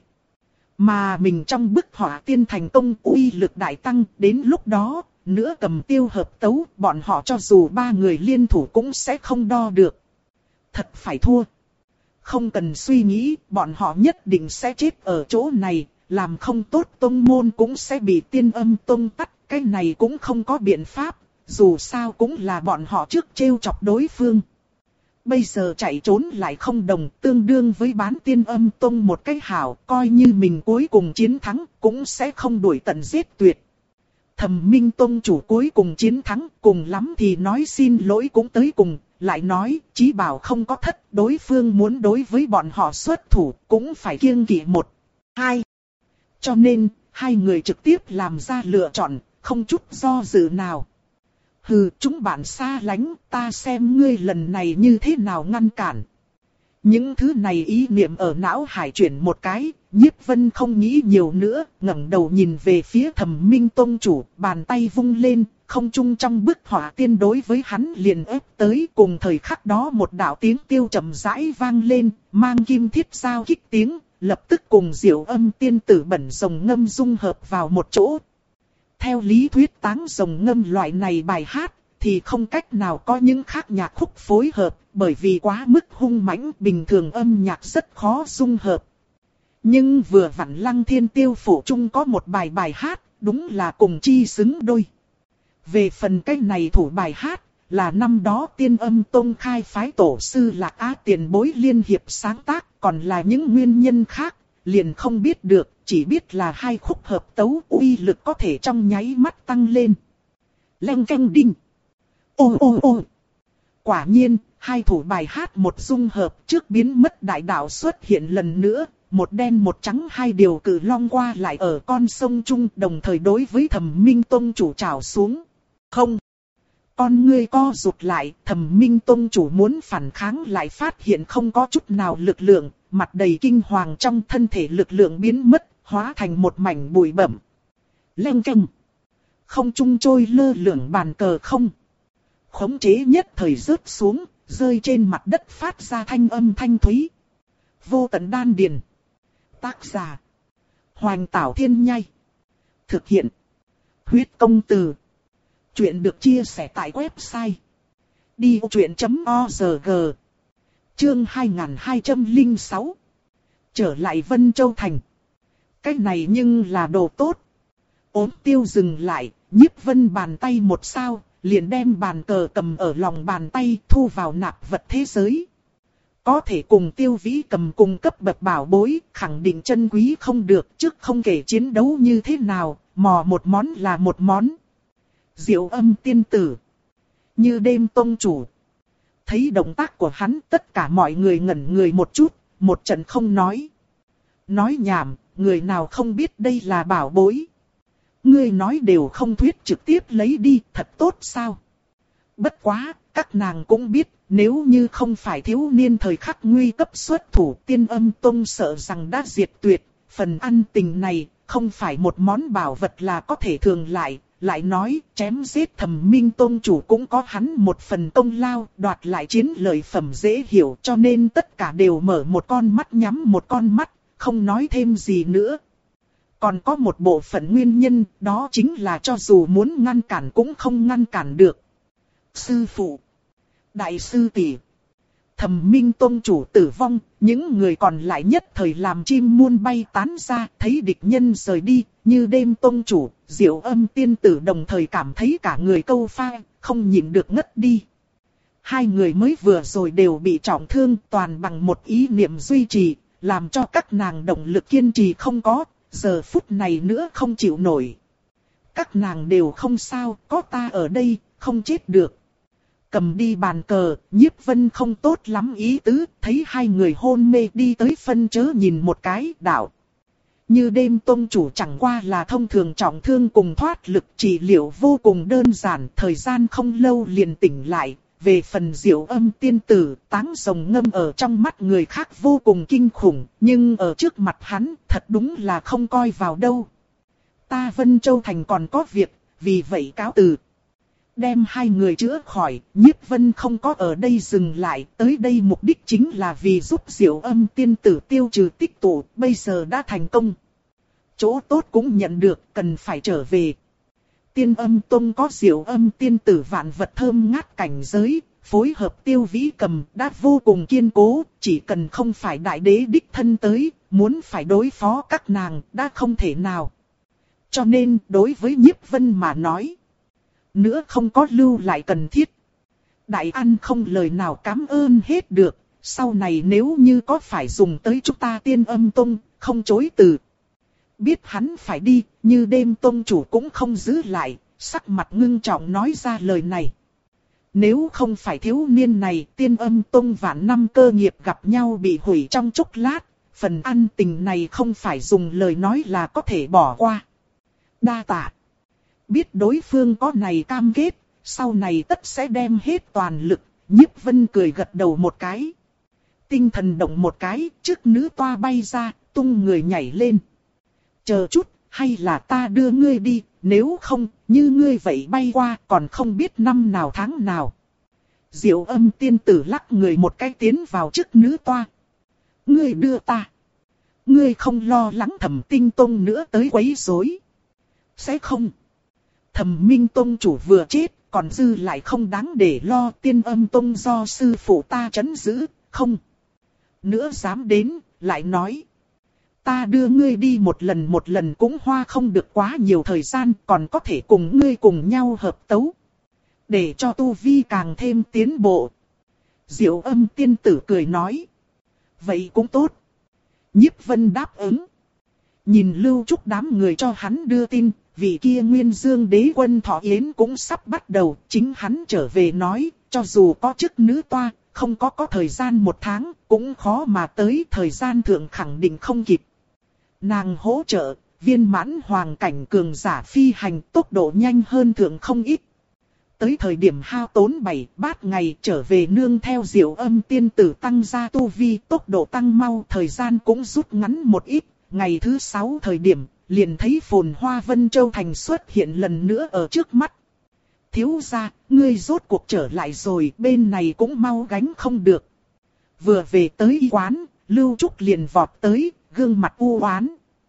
Speaker 1: Mà mình trong bức họa tiên thành công uy lực đại tăng, đến lúc đó, nữa cầm tiêu hợp tấu, bọn họ cho dù ba người liên thủ cũng sẽ không đo được. Thật phải thua. Không cần suy nghĩ, bọn họ nhất định sẽ chết ở chỗ này. Làm không tốt tông môn cũng sẽ bị Tiên Âm Tông tắt, cái này cũng không có biện pháp, dù sao cũng là bọn họ trước trêu chọc đối phương. Bây giờ chạy trốn lại không đồng, tương đương với bán Tiên Âm Tông một cái hảo, coi như mình cuối cùng chiến thắng, cũng sẽ không đuổi tận giết tuyệt. Thẩm Minh Tông chủ cuối cùng chiến thắng, cùng lắm thì nói xin lỗi cũng tới cùng, lại nói, chí bảo không có thất, đối phương muốn đối với bọn họ xuất thủ, cũng phải kiêng kỵ một, hai. Cho nên, hai người trực tiếp làm ra lựa chọn, không chút do dự nào. Hừ, chúng bạn xa lánh, ta xem ngươi lần này như thế nào ngăn cản. Những thứ này ý niệm ở não hải chuyển một cái, Nhiếp Vân không nghĩ nhiều nữa, ngẩng đầu nhìn về phía Thẩm Minh Tông chủ, bàn tay vung lên, không trung trong bức họa tiên đối với hắn liền ép tới. Cùng thời khắc đó một đạo tiếng tiêu trầm rãi vang lên, mang kim thiết giao kích tiếng. Lập tức cùng Diệu Âm tiên tử bẩn rồng ngâm dung hợp vào một chỗ. Theo lý thuyết táng rồng ngâm loại này bài hát, thì không cách nào có những khác nhạc khúc phối hợp, bởi vì quá mức hung mãnh, bình thường âm nhạc rất khó dung hợp. Nhưng vừa vặn Lăng Thiên Tiêu Phủ Trung có một bài bài hát, đúng là cùng chi xứng đôi. Về phần cái này thủ bài hát, là năm đó Tiên Âm Tông khai phái tổ sư Lạc Á tiền bối liên hiệp sáng tác, còn là những nguyên nhân khác, liền không biết được, chỉ biết là hai khúc hợp tấu uy lực có thể trong nháy mắt tăng lên. Leng canh đinh. Ô ô ô. Quả nhiên, hai thủ bài hát một dung hợp trước biến mất đại đạo xuất hiện lần nữa, một đen một trắng hai điều cử long qua lại ở con sông Trung đồng thời đối với Thẩm Minh Tông chủ trào xuống. Không. Con ngươi co rụt lại, Thẩm Minh Tông chủ muốn phản kháng lại phát hiện không có chút nào lực lượng, mặt đầy kinh hoàng trong thân thể lực lượng biến mất, hóa thành một mảnh bụi bặm. Leng keng. Không trung trôi lơ lửng bàn cờ không. Khống chế nhất thời rớt xuống, rơi trên mặt đất phát ra thanh âm thanh thúy. Vô tận đan điền. Tác giả. Hoành Tảo Thiên Nhai. Thực hiện. Huyết Công Từ. Chuyện được chia sẻ tại website đi vô chuyện chấm org. Chương hai nghìn hai trăm lẻ sáu. Trở lại Vân Châu Thành. Cái này nhưng là đồ tốt. Ốm Tiêu dừng lại, Nhiếp Vân bàn tay một sao, liền đem bàn cờ cầm ở lòng bàn tay thu vào nạp vật thế giới. Có thể cùng Tiêu Vĩ cầm cùng cấp bậc bảo bối, khẳng định chân quý không được, trước không kể chiến đấu như thế nào, mò một món là một món. Diệu Âm tiên tử. Như đêm tông chủ. Thấy động tác của hắn, tất cả mọi người ngẩn người một chút, một trận không nói. Nói nhảm, người nào không biết đây là bảo bối. Ngươi nói đều không thuyết trực tiếp lấy đi, thật tốt sao? Bất quá, các nàng cũng biết, nếu như không phải thiếu niên thời khắc nguy cấp xuất thủ, Tiên Âm Tông sợ rằng đã diệt tuyệt. Phần ăn tình này, không phải một món bảo vật là có thể thường lại. Lại nói, chém giết Thẩm Minh Tông chủ cũng có hắn một phần công lao, đoạt lại chiến lợi phẩm dễ hiểu, cho nên tất cả đều mở một con mắt nhắm một con mắt, không nói thêm gì nữa. Còn có một bộ phận nguyên nhân, đó chính là cho dù muốn ngăn cản cũng không ngăn cản được. Sư phụ, đại sư tỷ, Thẩm Minh Tông chủ tử vong, những người còn lại nhất thời làm chim muôn bay tán ra, thấy địch nhân rời đi, như đêm tông chủ, Diệu Âm tiên tử đồng thời cảm thấy cả người câu pha, không nhịn được ngất đi. Hai người mới vừa rồi đều bị trọng thương, toàn bằng một ý niệm duy trì, làm cho các nàng động lực kiên trì không có, giờ phút này nữa không chịu nổi. Các nàng đều không sao, có ta ở đây, không chết được. Cầm đi bàn cờ, Nhiếp Vân không tốt lắm ý tứ, thấy hai người hôn mê đi tới phân chớ nhìn một cái, đạo. Như đêm tông chủ chẳng qua là thông thường trọng thương cùng thoát lực trị liệu vô cùng đơn giản, thời gian không lâu liền tỉnh lại. Về phần Diệu Âm tiên tử, táng rồng ngâm ở trong mắt người khác vô cùng kinh khủng, nhưng ở trước mặt hắn, thật đúng là không coi vào đâu. Ta Vân Châu Thành còn có việc, vì vậy cáo từ. Đem hai người chữa khỏi, Nhiếp Vân không có ở đây dừng lại, tới đây mục đích chính là vì giúp Diệu Âm tiên tử tiêu trừ tích tụ, bây giờ đã thành công. Chỗ tốt cũng nhận được, cần phải trở về. Tiên Âm Tông có Diệu Âm tiên tử vạn vật thơm ngát cảnh giới, phối hợp Tiêu Vĩ Cầm đã vô cùng kiên cố, chỉ cần không phải đại đế đích thân tới, muốn phải đối phó các nàng đã không thể nào. Cho nên đối với Nhiếp Vân mà nói, nữa không có lưu lại cần thiết. Đại An không lời nào cảm ơn hết được, sau này nếu như có phải dùng tới chúng ta Tiên Âm Tông, không chối từ. Biết hắn phải đi, như đêm tông chủ cũng không giữ lại, sắc mặt ngưng trọng nói ra lời này. Nếu không phải thiếu niên này, Tiên Âm Tông vạn năm cơ nghiệp gặp nhau bị hủy trong chốc lát, phần ăn tình này không phải dùng lời nói là có thể bỏ qua. Đa tạ. Biết đối phương có này cam kết, sau này tất sẽ đem hết toàn lực, Nhiếp Vân cười gật đầu một cái. Tinh thần động một cái, trước nữ toa bay ra, tung người nhảy lên. Chờ chút, hay là ta đưa ngươi đi, nếu không, như ngươi vậy bay qua, còn không biết năm nào tháng nào. Diệu Âm tiên tử lắc người một cái tiến vào trước nữ toa. Ngươi đưa ta. Ngươi không lo lắng Thẩm Tinh Tông nữa tới quấy rối. Sẽ không. Thẩm Minh Tông chủ vừa chết, còn dư lại không đáng để lo. Tiên Âm Tông do sư phụ ta trấn giữ, không. Nữa dám đến, lại nói. Ta đưa ngươi đi một lần một lần cũng hoa không được quá nhiều thời gian, còn có thể cùng ngươi cùng nhau hợp tấu. Để cho tu vi càng thêm tiến bộ. Diệu Âm tiên tử cười nói. Vậy cũng tốt. Nhiếp Vân đáp ứng. Nhìn Lưu Trúc đám người cho hắn đưa tin, vị kia Nguyên Dương đế quân thọ yến cũng sắp bắt đầu, chính hắn trở về nói, cho dù có chức nữ toa, không có có thời gian một tháng, cũng khó mà tới, thời gian thượng khẳng định không kịp. Nàng hỗ trợ, viên mãn hoàng cảnh cường giả phi hành tốc độ nhanh hơn thượng không ít. Tới thời điểm hao tốn bảy bát ngày trở về nương theo Diệu Âm tiên tử tăng gia tu vi, tốc độ tăng mau, thời gian cũng rút ngắn một ít. Ngày thứ sáu thời điểm, liền thấy phồn hoa Vân Châu Thành xuất hiện lần nữa ở trước mắt. Thiếu gia, ngươi rốt cuộc trở lại rồi, bên này cũng mau gánh không được. Vừa về tới y quán, Lưu Trúc liền vọt tới, gương mặt u oán.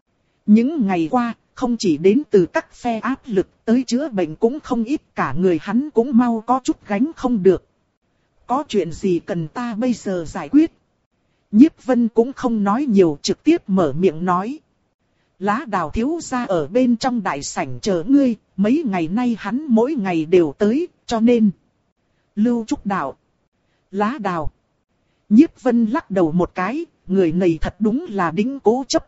Speaker 1: Những ngày qua, không chỉ đến từ các phe áp lực, tới chữa bệnh cũng không ít, cả người hắn cũng mau có chút gánh không được. Có chuyện gì cần ta bây giờ giải quyết? Nhiếp Vân cũng không nói nhiều, trực tiếp mở miệng nói. Lá Đào thiếu gia ở bên trong đại sảnh chờ ngươi, mấy ngày nay hắn mỗi ngày đều tới, cho nên. Lưu Trúc đạo. Lá Đào. Nhiếp Vân lắc đầu một cái, người này thật đúng là đĩnh cố chấp.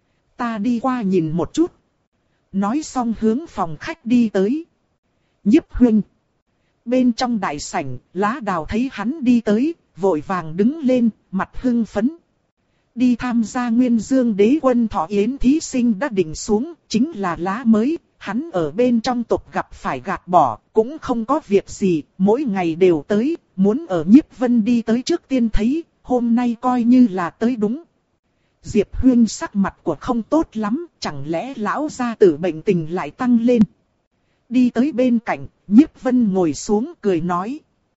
Speaker 1: Ta đi qua nhìn một chút. Nói xong hướng phòng khách đi tới. Nhiếp huynh. Bên trong đại sảnh, Lá Đào thấy hắn đi tới, vội vàng đứng lên, mặt hưng phấn. Đi tham gia Nguyên Dương Đế Quân thọ yến thí sinh đã định xuống, chính là lá mới, hắn ở bên trong tộc gặp phải gạt bỏ, cũng không có việc gì, mỗi ngày đều tới, muốn ở Nhiếp Vân đi tới trước tiên thấy, hôm nay coi như là tới đúng. Diệp Huyên sắc mặt của không tốt lắm, chẳng lẽ lão gia tử bệnh tình lại tăng lên. Đi tới bên cạnh, Nhiếp Vân ngồi xuống cười nói.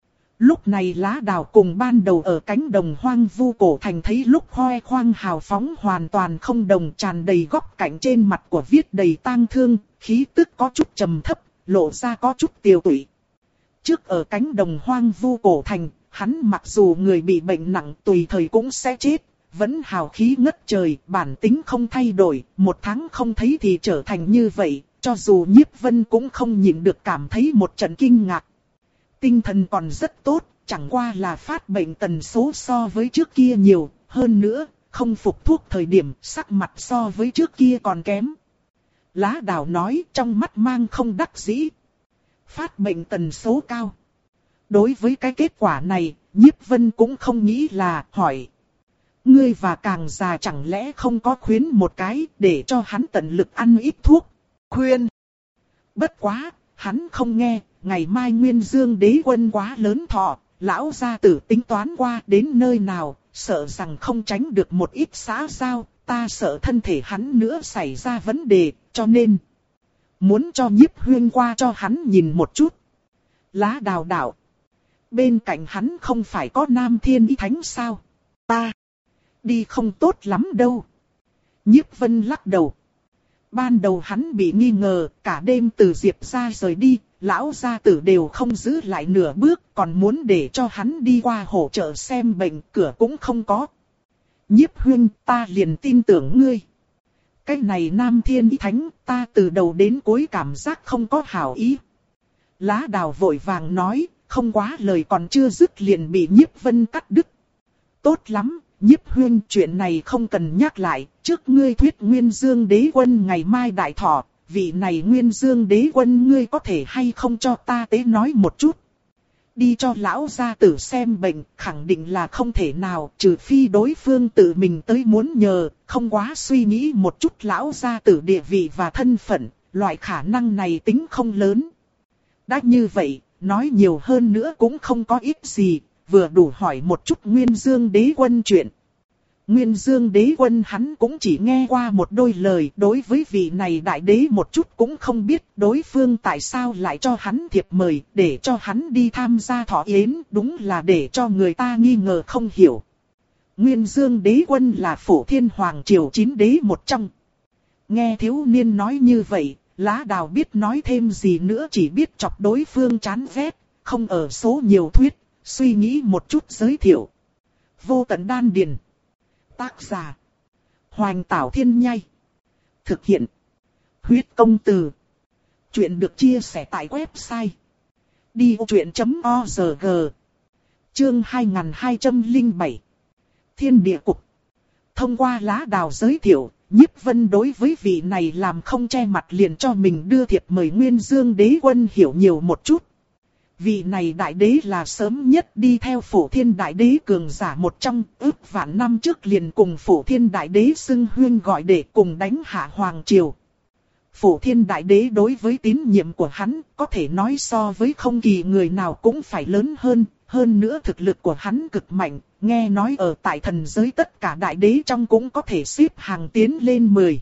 Speaker 1: Lúc này Lá Đào cùng ban đầu ở cánh đồng hoang vu cổ thành thấy lúc hoe khoang hào phóng hoàn toàn không đồng, tràn đầy góc cạnh trên mặt của viết đầy tang thương, khí tức có chút trầm thấp, lộ ra có chút tiều tụy. Trước ở cánh đồng hoang vu cổ thành, hắn mặc dù người bị bệnh nặng tùy thời cũng sẽ chết, vẫn hào khí ngất trời, bản tính không thay đổi, một tháng không thấy thì trở thành như vậy, cho dù Nhiếp Vân cũng không nhịn được cảm thấy một trận kinh ngạc. Tinh thần còn rất tốt, chẳng qua là phát bệnh tần số so với trước kia nhiều, hơn nữa, không phục thuốc thời điểm sắc mặt so với trước kia còn kém. Lá Đào nói trong mắt mang không đắc dĩ. Phát bệnh tần số cao. Đối với cái kết quả này, Nhiếp Vân cũng không nghĩ là hỏi. Ngươi và càng già chẳng lẽ không có khuyến một cái để cho hắn tận lực ăn ít thuốc. Khuyên. Bất quá, hắn không nghe, ngày mai Nguyên Dương Đế Quân quá lớn thọ, lão gia tử tính toán qua đến nơi nào, sợ rằng không tránh được một ít xã giao, ta sợ thân thể hắn nữa xảy ra vấn đề, cho nên muốn cho Nhiếp Huyên qua cho hắn nhìn một chút. Lá Đào đạo. Bên cạnh hắn không phải có Nam Thiên Y Thánh sao? Ta đi không tốt lắm đâu. Nhiếp Vân lắc đầu. Ban đầu hắn bị nghi ngờ, cả đêm từ Diệp gia rời đi, lão gia tử đều không giữ lại nửa bước, còn muốn để cho hắn đi qua hỗ trợ xem bệnh, cửa cũng không có. Nhiếp Huyên, ta liền tin tưởng ngươi. Cái này Nam Thiên Y Thánh, ta từ đầu đến cuối cảm giác không có hảo ý. Lá Đào vội vàng nói, không quá lời còn chưa dứt liền bị Nhiếp Vân cắt đứt. Tốt lắm, Nhiếp Huyên, chuyện này không cần nhắc lại, trước ngươi thuyết Nguyên Dương Đế Quân ngày mai đại thọ, vị này Nguyên Dương Đế Quân ngươi có thể hay không cho ta tế nói một chút. Đi cho lão gia tử xem bệnh, khẳng định là không thể nào, trừ phi đối phương tự mình tới muốn nhờ, không quá suy nghĩ một chút lão gia tử địa vị và thân phận, loại khả năng này tính không lớn. Đã như vậy, nói nhiều hơn nữa cũng không có ích gì, vừa đủ hỏi một chút Nguyên Dương Đế Quân chuyện. Nguyên Dương Đế Quân hắn cũng chỉ nghe qua một đôi lời, đối với vị này đại đế một chút cũng không biết đối phương tại sao lại cho hắn thiệp mời, để cho hắn đi tham gia thọ yến, đúng là để cho người ta nghi ngờ không hiểu. Nguyên Dương Đế Quân là Phổ Thiên Hoàng Triều chín đế một trong. Nghe thiếu niên nói như vậy, Lá Đào biết nói thêm gì nữa, chỉ biết chọc đối phương chán ghét, không ở số nhiều thuyết, suy nghĩ một chút giới thiệu. Vô Tận Đan Điền. Tác giả Hoành Tảo Thiên Nhai. Thực hiện Huyết Công Từ. Chuyện được chia sẻ tại website đi ô chuyện chấm org. Chương hai nghìn hai trăm lẻ bảy. Thiên Địa Cục. Thông qua Lá Đào giới thiệu, Nhiếp Vân đối với vị này làm không che mặt liền cho mình đưa thiệp mời Nguyên Dương Đế Quân hiểu nhiều một chút. Vị này đại đế là sớm nhất đi theo Phổ Thiên đại đế cường giả một trong, ước vạn năm trước liền cùng Phổ Thiên đại đế xưng huyên gọi để cùng đánh hạ Hoàng Triều. Phổ Thiên đại đế đối với tín nhiệm của hắn có thể nói so với không kỳ người nào cũng phải lớn hơn, hơn nữa thực lực của hắn cực mạnh, nghe nói ở tại thần giới tất cả đại đế trong cũng có thể xếp hàng tiến lên mười.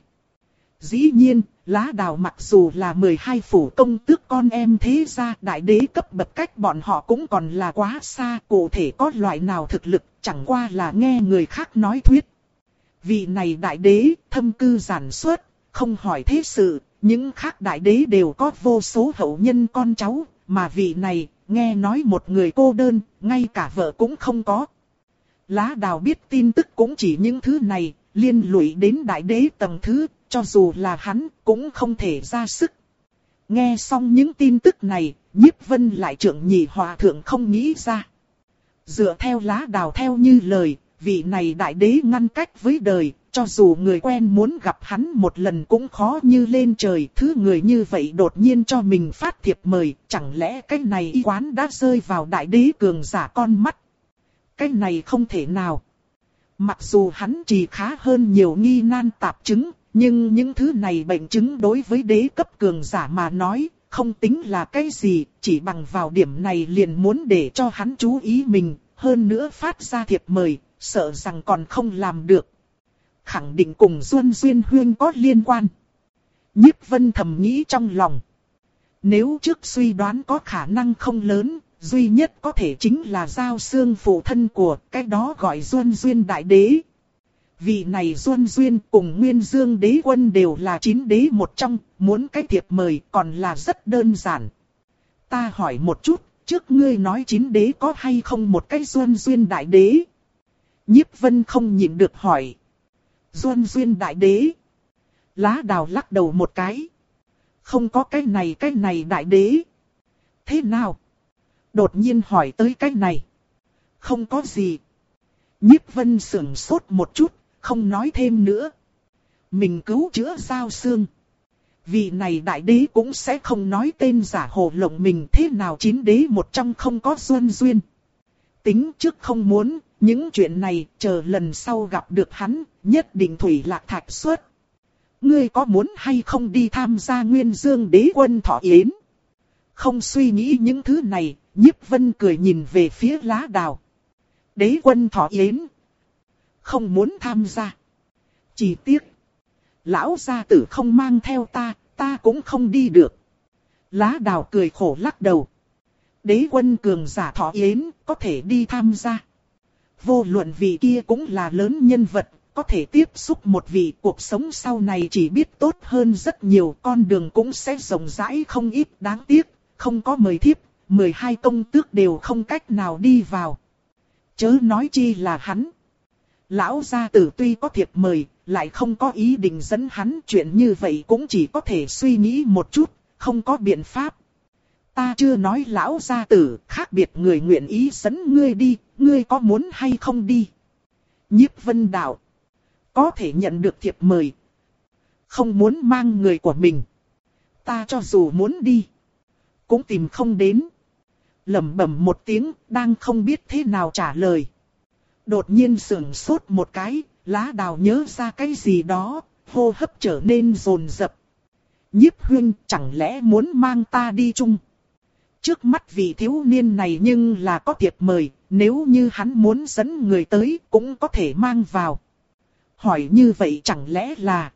Speaker 1: Dĩ nhiên, Lá Đào mặc dù là mười hai phủ công tước con em thế gia, đại đế cấp bậc cách bọn họ cũng còn là quá xa, cụ thể có loại nào thực lực, chẳng qua là nghe người khác nói thuyết. Vị này đại đế, thâm cư giản xuất, không hỏi thế sự, những khác đại đế đều có vô số hậu nhân con cháu, mà vị này, nghe nói một người cô đơn, ngay cả vợ cũng không có. Lá Đào biết tin tức cũng chỉ những thứ này, liên lụy đến đại đế tầng thứ, cho dù là hắn, cũng không thể ra sức. Nghe xong những tin tức này, Nhiếp Vân lại trưởng nhị hòa thượng không nghĩ ra. Dựa theo Lá Đào theo như lời, vị này đại đế ngăn cách với đời, cho dù người quen muốn gặp hắn một lần cũng khó như lên trời. Thứ người như vậy đột nhiên cho mình phát thiệp mời, chẳng lẽ cái này y quán đã rơi vào đại đế cường giả con mắt. Cái này không thể nào. Mặc dù hắn chỉ khá hơn nhiều nghi nan tạp chứng, nhưng những thứ này bệnh chứng đối với đế cấp cường giả mà nói, không tính là cái gì, chỉ bằng vào điểm này liền muốn để cho hắn chú ý mình, hơn nữa phát ra thiệp mời, sợ rằng còn không làm được. Khẳng định cùng Duân Duyên Huyên có liên quan. Nhiếp Vân thầm nghĩ trong lòng. Nếu trước suy đoán có khả năng không lớn, duy nhất có thể chính là giao xương phụ thân của cái đó gọi Duân Duyên Đại Đế. Vị này Duân Duyên cùng Nguyên Dương Đế Quân đều là chín đế một trong, muốn cái thiệp mời còn là rất đơn giản. Ta hỏi một chút, trước ngươi nói chín đế có hay không một cái Duân Duyên Đại Đế? Nhiếp Vân không nhịn được hỏi. Duân Duyên Đại Đế. Lá Đào lắc đầu một cái. Không có cái này cái này Đại Đế. Thế nào? Đột nhiên hỏi tới cái này. Không có gì. Nhiếp Vân sững sốt một chút, không nói thêm nữa. Mình cứu chữa Giao Xương. Vị này Đại Đế cũng sẽ không nói tên giả hồ lộng mình, thế nào chín đế một trong không có Duân Duyên. Tính trước không muốn, những chuyện này chờ lần sau gặp được hắn, nhất định thủy lạc thạch xuất. Ngươi có muốn hay không đi tham gia Nguyên Dương Đế Quân thọ yến? Không suy nghĩ những thứ này, Nhiếp Vân cười nhìn về phía Lá Đào. Đế Quân thọ yến. Không muốn tham gia. Chỉ tiếc. Lão gia tử không mang theo ta, ta cũng không đi được. Lá Đào cười khổ lắc đầu. Đế Quân cường giả thọ yến, có thể đi tham gia. Vô luận vị kia cũng là lớn nhân vật, có thể tiếp xúc một vị, cuộc sống sau này chỉ biết tốt hơn rất nhiều, con đường cũng sẽ rộng rãi không ít. Đáng tiếc, không có mời thiếp, mười hai công tước đều không cách nào đi vào. Chớ nói chi là hắn. Lão gia tử tuy có thiệp mời, lại không có ý định dẫn hắn, chuyện như vậy cũng chỉ có thể suy nghĩ một chút, không có biện pháp. Ta chưa nói lão gia tử, khác biệt người nguyện ý dẫn ngươi đi, ngươi có muốn hay không đi? Nhiếp Vân đạo. Có thể nhận được thiệp mời. Không muốn mang người của mình. Ta cho dù muốn đi, cũng tìm không đến. Lẩm bẩm một tiếng, đang không biết thế nào trả lời. Đột nhiên sững sốt một cái, Lá Đào nhớ ra cái gì đó, hô hấp trở nên dồn dập. Nhiếp Huyên, chẳng lẽ muốn mang ta đi chung? Trước mắt vị thiếu niên này nhưng là có thiệp mời, nếu như hắn muốn dẫn người tới cũng có thể mang vào. Hỏi như vậy chẳng lẽ là...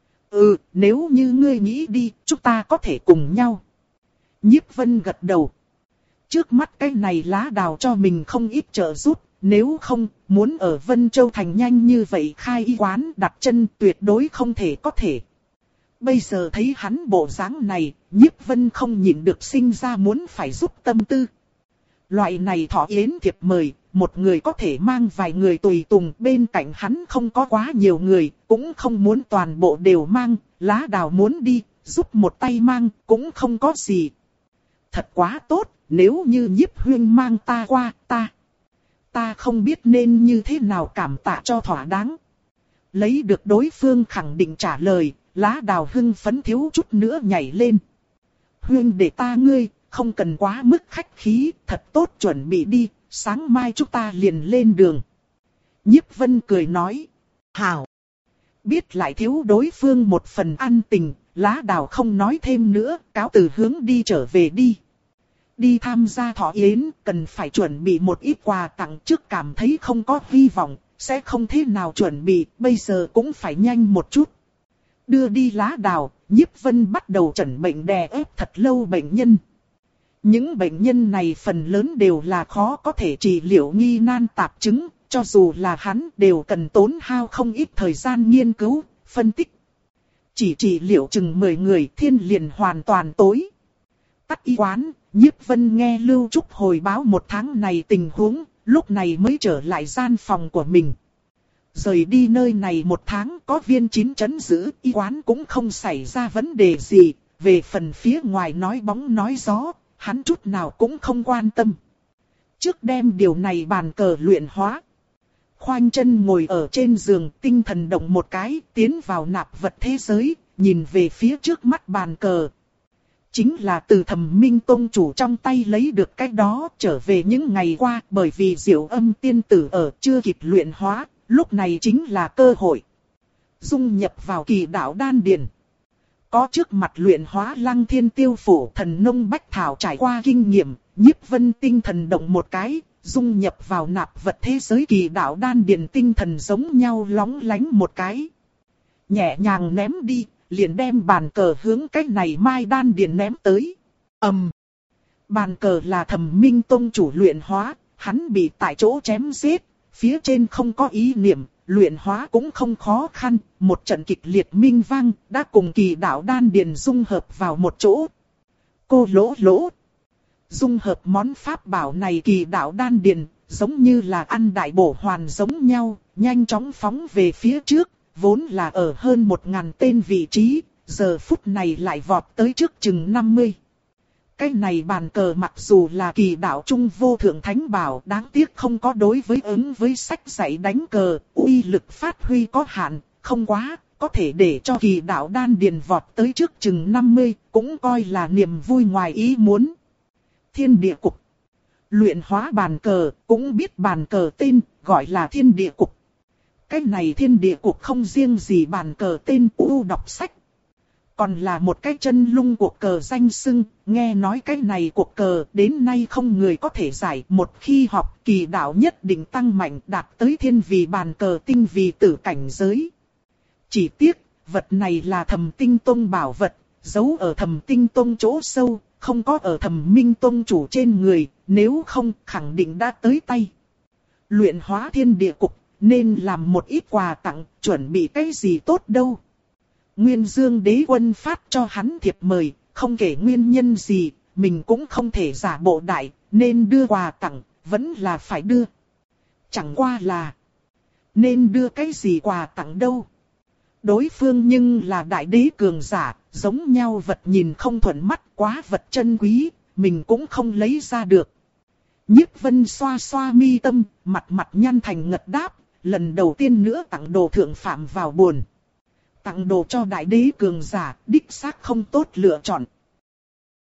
Speaker 1: Ừ, nếu như ngươi nghĩ đi, chúng ta có thể cùng nhau. Nhiếp Vân gật đầu. Trước mắt cái này Lá Đào cho mình không ít trợ giúp, nếu không, muốn ở Vân Châu Thành nhanh như vậy khai y quán đặt chân tuyệt đối không thể có thể. Bây giờ thấy hắn bộ dáng này, Nhiếp Vân không nhịn được sinh ra muốn phải giúp tâm tư. Loại này thọ yến thiệp mời, một người có thể mang vài người tùy tùng, bên cạnh hắn không có quá nhiều người, cũng không muốn toàn bộ đều mang, Lá Đào muốn đi, giúp một tay mang, cũng không có gì. Thật quá tốt, nếu như Nhiếp Huyên mang ta qua, ta... Ta không biết nên như thế nào cảm tạ cho thỏa đáng. Lấy được đối phương khẳng định trả lời, Lá Đào hưng phấn thiếu chút nữa nhảy lên. Huyên để ta ngươi, không cần quá mức khách khí, thật tốt chuẩn bị đi, sáng mai chúng ta liền lên đường. Nhiếp Vân cười nói, hảo. Biết lại thiếu đối phương một phần ăn tình, Lá Đào không nói thêm nữa, cáo từ hướng đi trở về đi. Đi tham gia thọ yến, cần phải chuẩn bị một ít quà tặng, trước cảm thấy không có hy vọng, sẽ không thế nào chuẩn bị, bây giờ cũng phải nhanh một chút. Đưa đi Lá Đào, Nhiếp Vân bắt đầu chẩn bệnh đè ép thật lâu bệnh nhân. Những bệnh nhân này phần lớn đều là khó có thể trị liệu nghi nan tạp chứng, cho dù là hắn đều cần tốn hao không ít thời gian nghiên cứu, phân tích. Chỉ trị liệu chừng mười người thiên liền hoàn toàn tối. Tắt y quán, Nhiếp Vân nghe Lưu Trúc hồi báo một tháng này tình huống, lúc này mới trở lại gian phòng của mình. Rời đi nơi này một tháng có viên chín trấn giữ, y quán cũng không xảy ra vấn đề gì, về phần phía ngoài nói bóng nói gió, hắn chút nào cũng không quan tâm. Trước đem điều này bàn cờ luyện hóa. Khoanh chân ngồi ở trên giường, tinh thần động một cái, tiến vào nạp vật thế giới, nhìn về phía trước mắt bàn cờ. Chính là từ Thẩm Minh Tông chủ trong tay lấy được cái đó, trở về những ngày qua, bởi vì Diệu Âm tiên tử ở chưa kịp luyện hóa, Lúc này chính là cơ hội. Dung nhập vào kỳ đạo đan điền. Có trước mặt luyện hóa Lăng Thiên Tiêu Phủ thần nông bách thảo trải qua kinh nghiệm, Nhiếp Vân tinh thần động một cái, dung nhập vào nạp vật thế giới kỳ đạo đan điền tinh thần giống nhau lóng lánh một cái. Nhẹ nhàng ném đi, liền đem bàn cờ hướng cách này mai đan điền ném tới. ầm, um. Bàn cờ là Thẩm Minh Tông chủ luyện hóa, hắn bị tại chỗ chém giết, phía trên không có ý niệm, luyện hóa cũng không khó khăn, một trận kịch liệt minh vang đã cùng kỳ đạo đan điền dung hợp vào một chỗ. Cô lỗ lỗ. Dung hợp món pháp bảo này kỳ đạo đan điền, giống như là ăn đại bổ hoàn giống nhau, nhanh chóng phóng về phía trước, vốn là ở hơn một ngàn tên vị trí, giờ phút này lại vọt tới trước chừng năm mươi. Cái này bàn cờ mặc dù là kỳ đạo trung vô thượng thánh bảo, đáng tiếc không có đối với ứng với sách dạy đánh cờ, uy lực phát huy có hạn, không quá, có thể để cho kỳ đạo đan điền vọt tới trước chừng năm mươi, cũng coi là niềm vui ngoài ý muốn. Thiên địa cục. Luyện hóa bàn cờ, cũng biết bàn cờ tên, gọi là thiên địa cục. Cái này thiên địa cục không riêng gì bàn cờ tên u đọc sách. Còn là một cái chân lung cuộc cờ danh xưng, nghe nói cái này cuộc cờ đến nay không người có thể giải. Một khi học kỳ đạo nhất định tăng mạnh đạt tới thiên vị bàn cờ tinh vị tử cảnh giới. Chỉ tiếc, vật này là Thầm Tinh Tông bảo vật, giấu ở Thầm Tinh Tông chỗ sâu, không có ở Thầm Minh Tông chủ trên người, nếu không khẳng định đã tới tay. Luyện hóa thiên địa cục, nên làm một ít quà tặng, chuẩn bị cái gì tốt đâu. Nguyên Dương Đế Quân phát cho hắn thiệp mời, không kể nguyên nhân gì, mình cũng không thể giả bộ đại, nên đưa quà tặng, vẫn là phải đưa. Chẳng qua là, nên đưa cái gì quà tặng đâu. Đối phương nhưng là đại đế cường giả, giống nhau vật nhìn không thuận mắt, quá vật chân quý, mình cũng không lấy ra được. Nhiếp Vân xoa xoa mi tâm, mặt mặt nhăn thành ngật đáp, lần đầu tiên nữa tặng đồ thượng phạm vào buồn. Tặng đồ cho đại đế cường giả, đích xác không tốt lựa chọn.